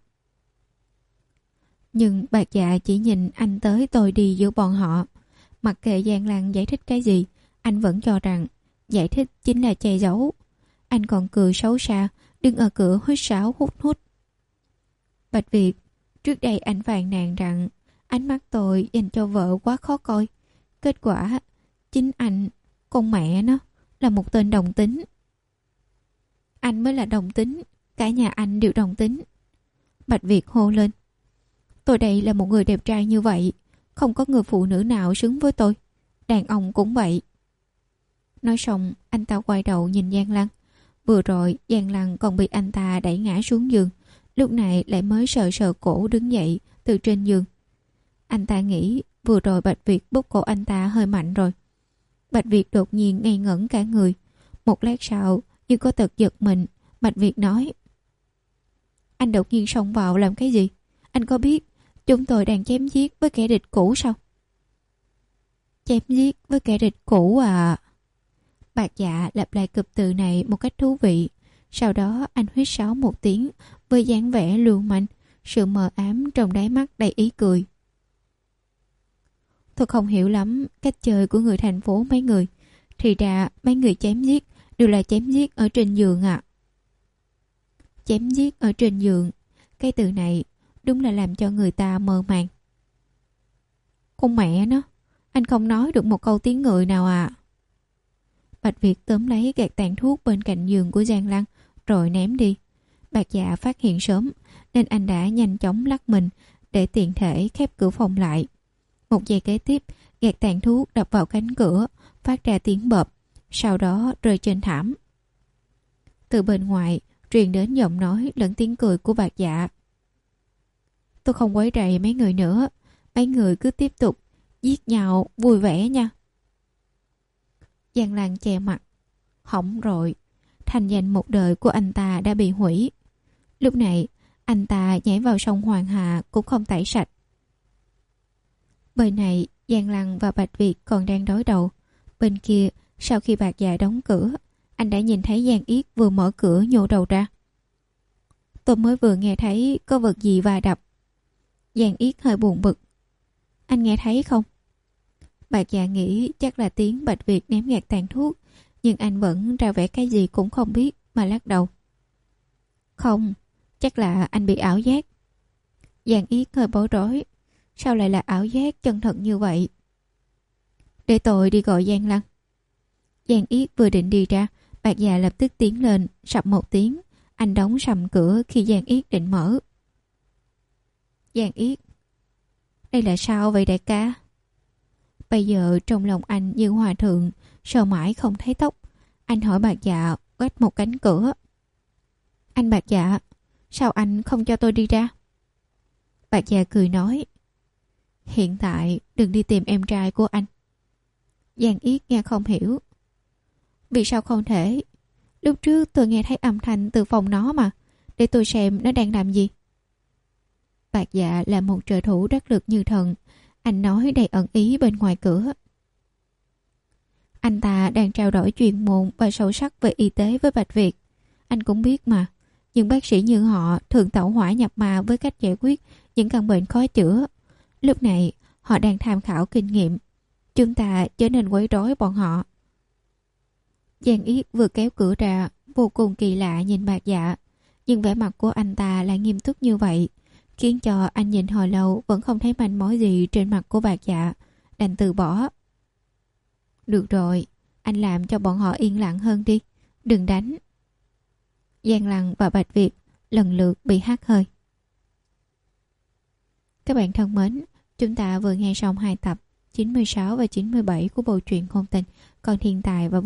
Nhưng Bạc Dạ chỉ nhìn anh tới tôi đi giữa bọn họ. Mặc kệ Giang Lăng giải thích cái gì, anh vẫn cho rằng giải thích chính là che giấu. Anh còn cười xấu xa, đứng ở cửa huýt sáo hút hút. Bạch Việt, trước đây anh phàn nàn rằng ánh mắt tôi dành cho vợ quá khó coi. Kết quả, chính anh, con mẹ nó, là một tên đồng tính. Anh mới là đồng tính, cả nhà anh đều đồng tính. Bạch Việt hô lên. Tôi đây là một người đẹp trai như vậy, không có người phụ nữ nào xứng với tôi. Đàn ông cũng vậy. Nói xong, anh ta quay đầu nhìn Giang Lăng. Vừa rồi, Giang Lăng còn bị anh ta đẩy ngã xuống giường. Lúc này lại mới sờ sờ cổ đứng dậy từ trên giường. Anh ta nghĩ vừa rồi Bạch Việt bóp cổ anh ta hơi mạnh rồi. Bạch Việt đột nhiên ngây ngẩn cả người. Một lát sau, như có tật giật mình, Bạch Việt nói. Anh đột nhiên xông vào làm cái gì? Anh có biết chúng tôi đang chém giết với kẻ địch cũ sao? Chém giết với kẻ địch cũ à? Bạc Dạ lặp lại cụm từ này một cách thú vị. Sau đó anh huýt sáo một tiếng với dáng vẻ lưu manh, sự mờ ám trong đáy mắt đầy ý cười. Tôi không hiểu lắm cách chơi của người thành phố mấy người. Thì ra mấy người chém giết đều là chém giết ở trên giường ạ. À. Chém giết ở trên giường, cái từ này đúng là làm cho người ta mơ màng. Con mẹ nó, anh không nói được một câu tiếng người nào à? Bạch Việt tóm lấy gạt tàn thuốc bên cạnh giường của Giang Lăng rồi ném đi. Bạc Dạ phát hiện sớm nên anh đã nhanh chóng lắc mình để tiện thể khép cửa phòng lại. Một giây kế tiếp, gạt tàn thuốc đập vào cánh cửa, phát ra tiếng bợp, sau đó rơi trên thảm. Từ bên ngoài truyền đến giọng nói lẫn tiếng cười của Bạc Dạ. Tôi không quấy rầy mấy người nữa, mấy người cứ tiếp tục giết nhau vui vẻ nha. Giang Lăng che mặt. Hỏng rồi, thành danh một đời của anh ta đã bị hủy. Lúc này anh ta nhảy vào sông Hoàng Hà cũng không tẩy sạch. Bên này Giang Lăng và Bạch Việt còn đang đối đầu. Bên kia Sau khi Bạc Dạ đóng cửa, anh đã nhìn thấy Giang Yết vừa mở cửa nhô đầu ra. Tôi mới vừa nghe thấy có vật gì va đập. Giang Yết hơi buồn bực. Anh nghe thấy không? Bạc Dạ nghĩ chắc là tiếng Bạch Việt ném gạt tàn thuốc, nhưng anh vẫn ra vẻ cái gì cũng không biết mà lắc đầu. Không, chắc là anh bị ảo giác. Giang Yết hơi bối rối. Sao lại là ảo giác chân thật như vậy? Để tôi đi gọi Giang Lăng. Giang Yết vừa định đi ra, Bạc Dạ lập tức tiến lên, sập một tiếng. Anh đóng sầm cửa khi Giang Yết định mở. Giang Yết, đây là sao vậy đại ca? Bây giờ trong lòng anh như hòa thượng, sợ mãi không thấy tóc. Anh hỏi Bạc Dạ quét một cánh cửa. Anh Bạc Dạ, sao anh không cho tôi đi ra? Bạc Dạ cười nói, hiện tại đừng đi tìm em trai của anh. Giang Yết nghe không hiểu. Vì sao không thể? Lúc trước tôi nghe thấy âm thanh từ phòng nó mà. Để tôi xem nó đang làm gì. Bạc Dạ là một trợ thủ đắc lực như thần. Anh nói đầy ẩn ý bên ngoài cửa. Anh ta đang trao đổi chuyên môn và sâu sắc về y tế với Bạch Việt. Anh cũng biết mà. Những bác sĩ như họ thường tẩu hỏa nhập ma với cách giải quyết những căn bệnh khó chữa. Lúc này họ đang tham khảo kinh nghiệm. Chúng ta trở nên quấy rối bọn họ. Giang Yết vừa kéo cửa ra, vô cùng kỳ lạ nhìn Bạc Dạ. Nhưng vẻ mặt của anh ta lại nghiêm túc như vậy, khiến cho anh nhìn hồi lâu vẫn không thấy manh mối gì trên mặt của Bạc Dạ, đành từ bỏ. Được rồi, anh làm cho bọn họ yên lặng hơn đi, đừng đánh. Giang Lăng và Bạch Việt lần lượt bị hắt hơi. Các bạn thân mến, chúng ta vừa nghe xong hai tập chín mươi sáu và chín mươi bảy của bộ truyện ngôn tình. Còn hiện tại và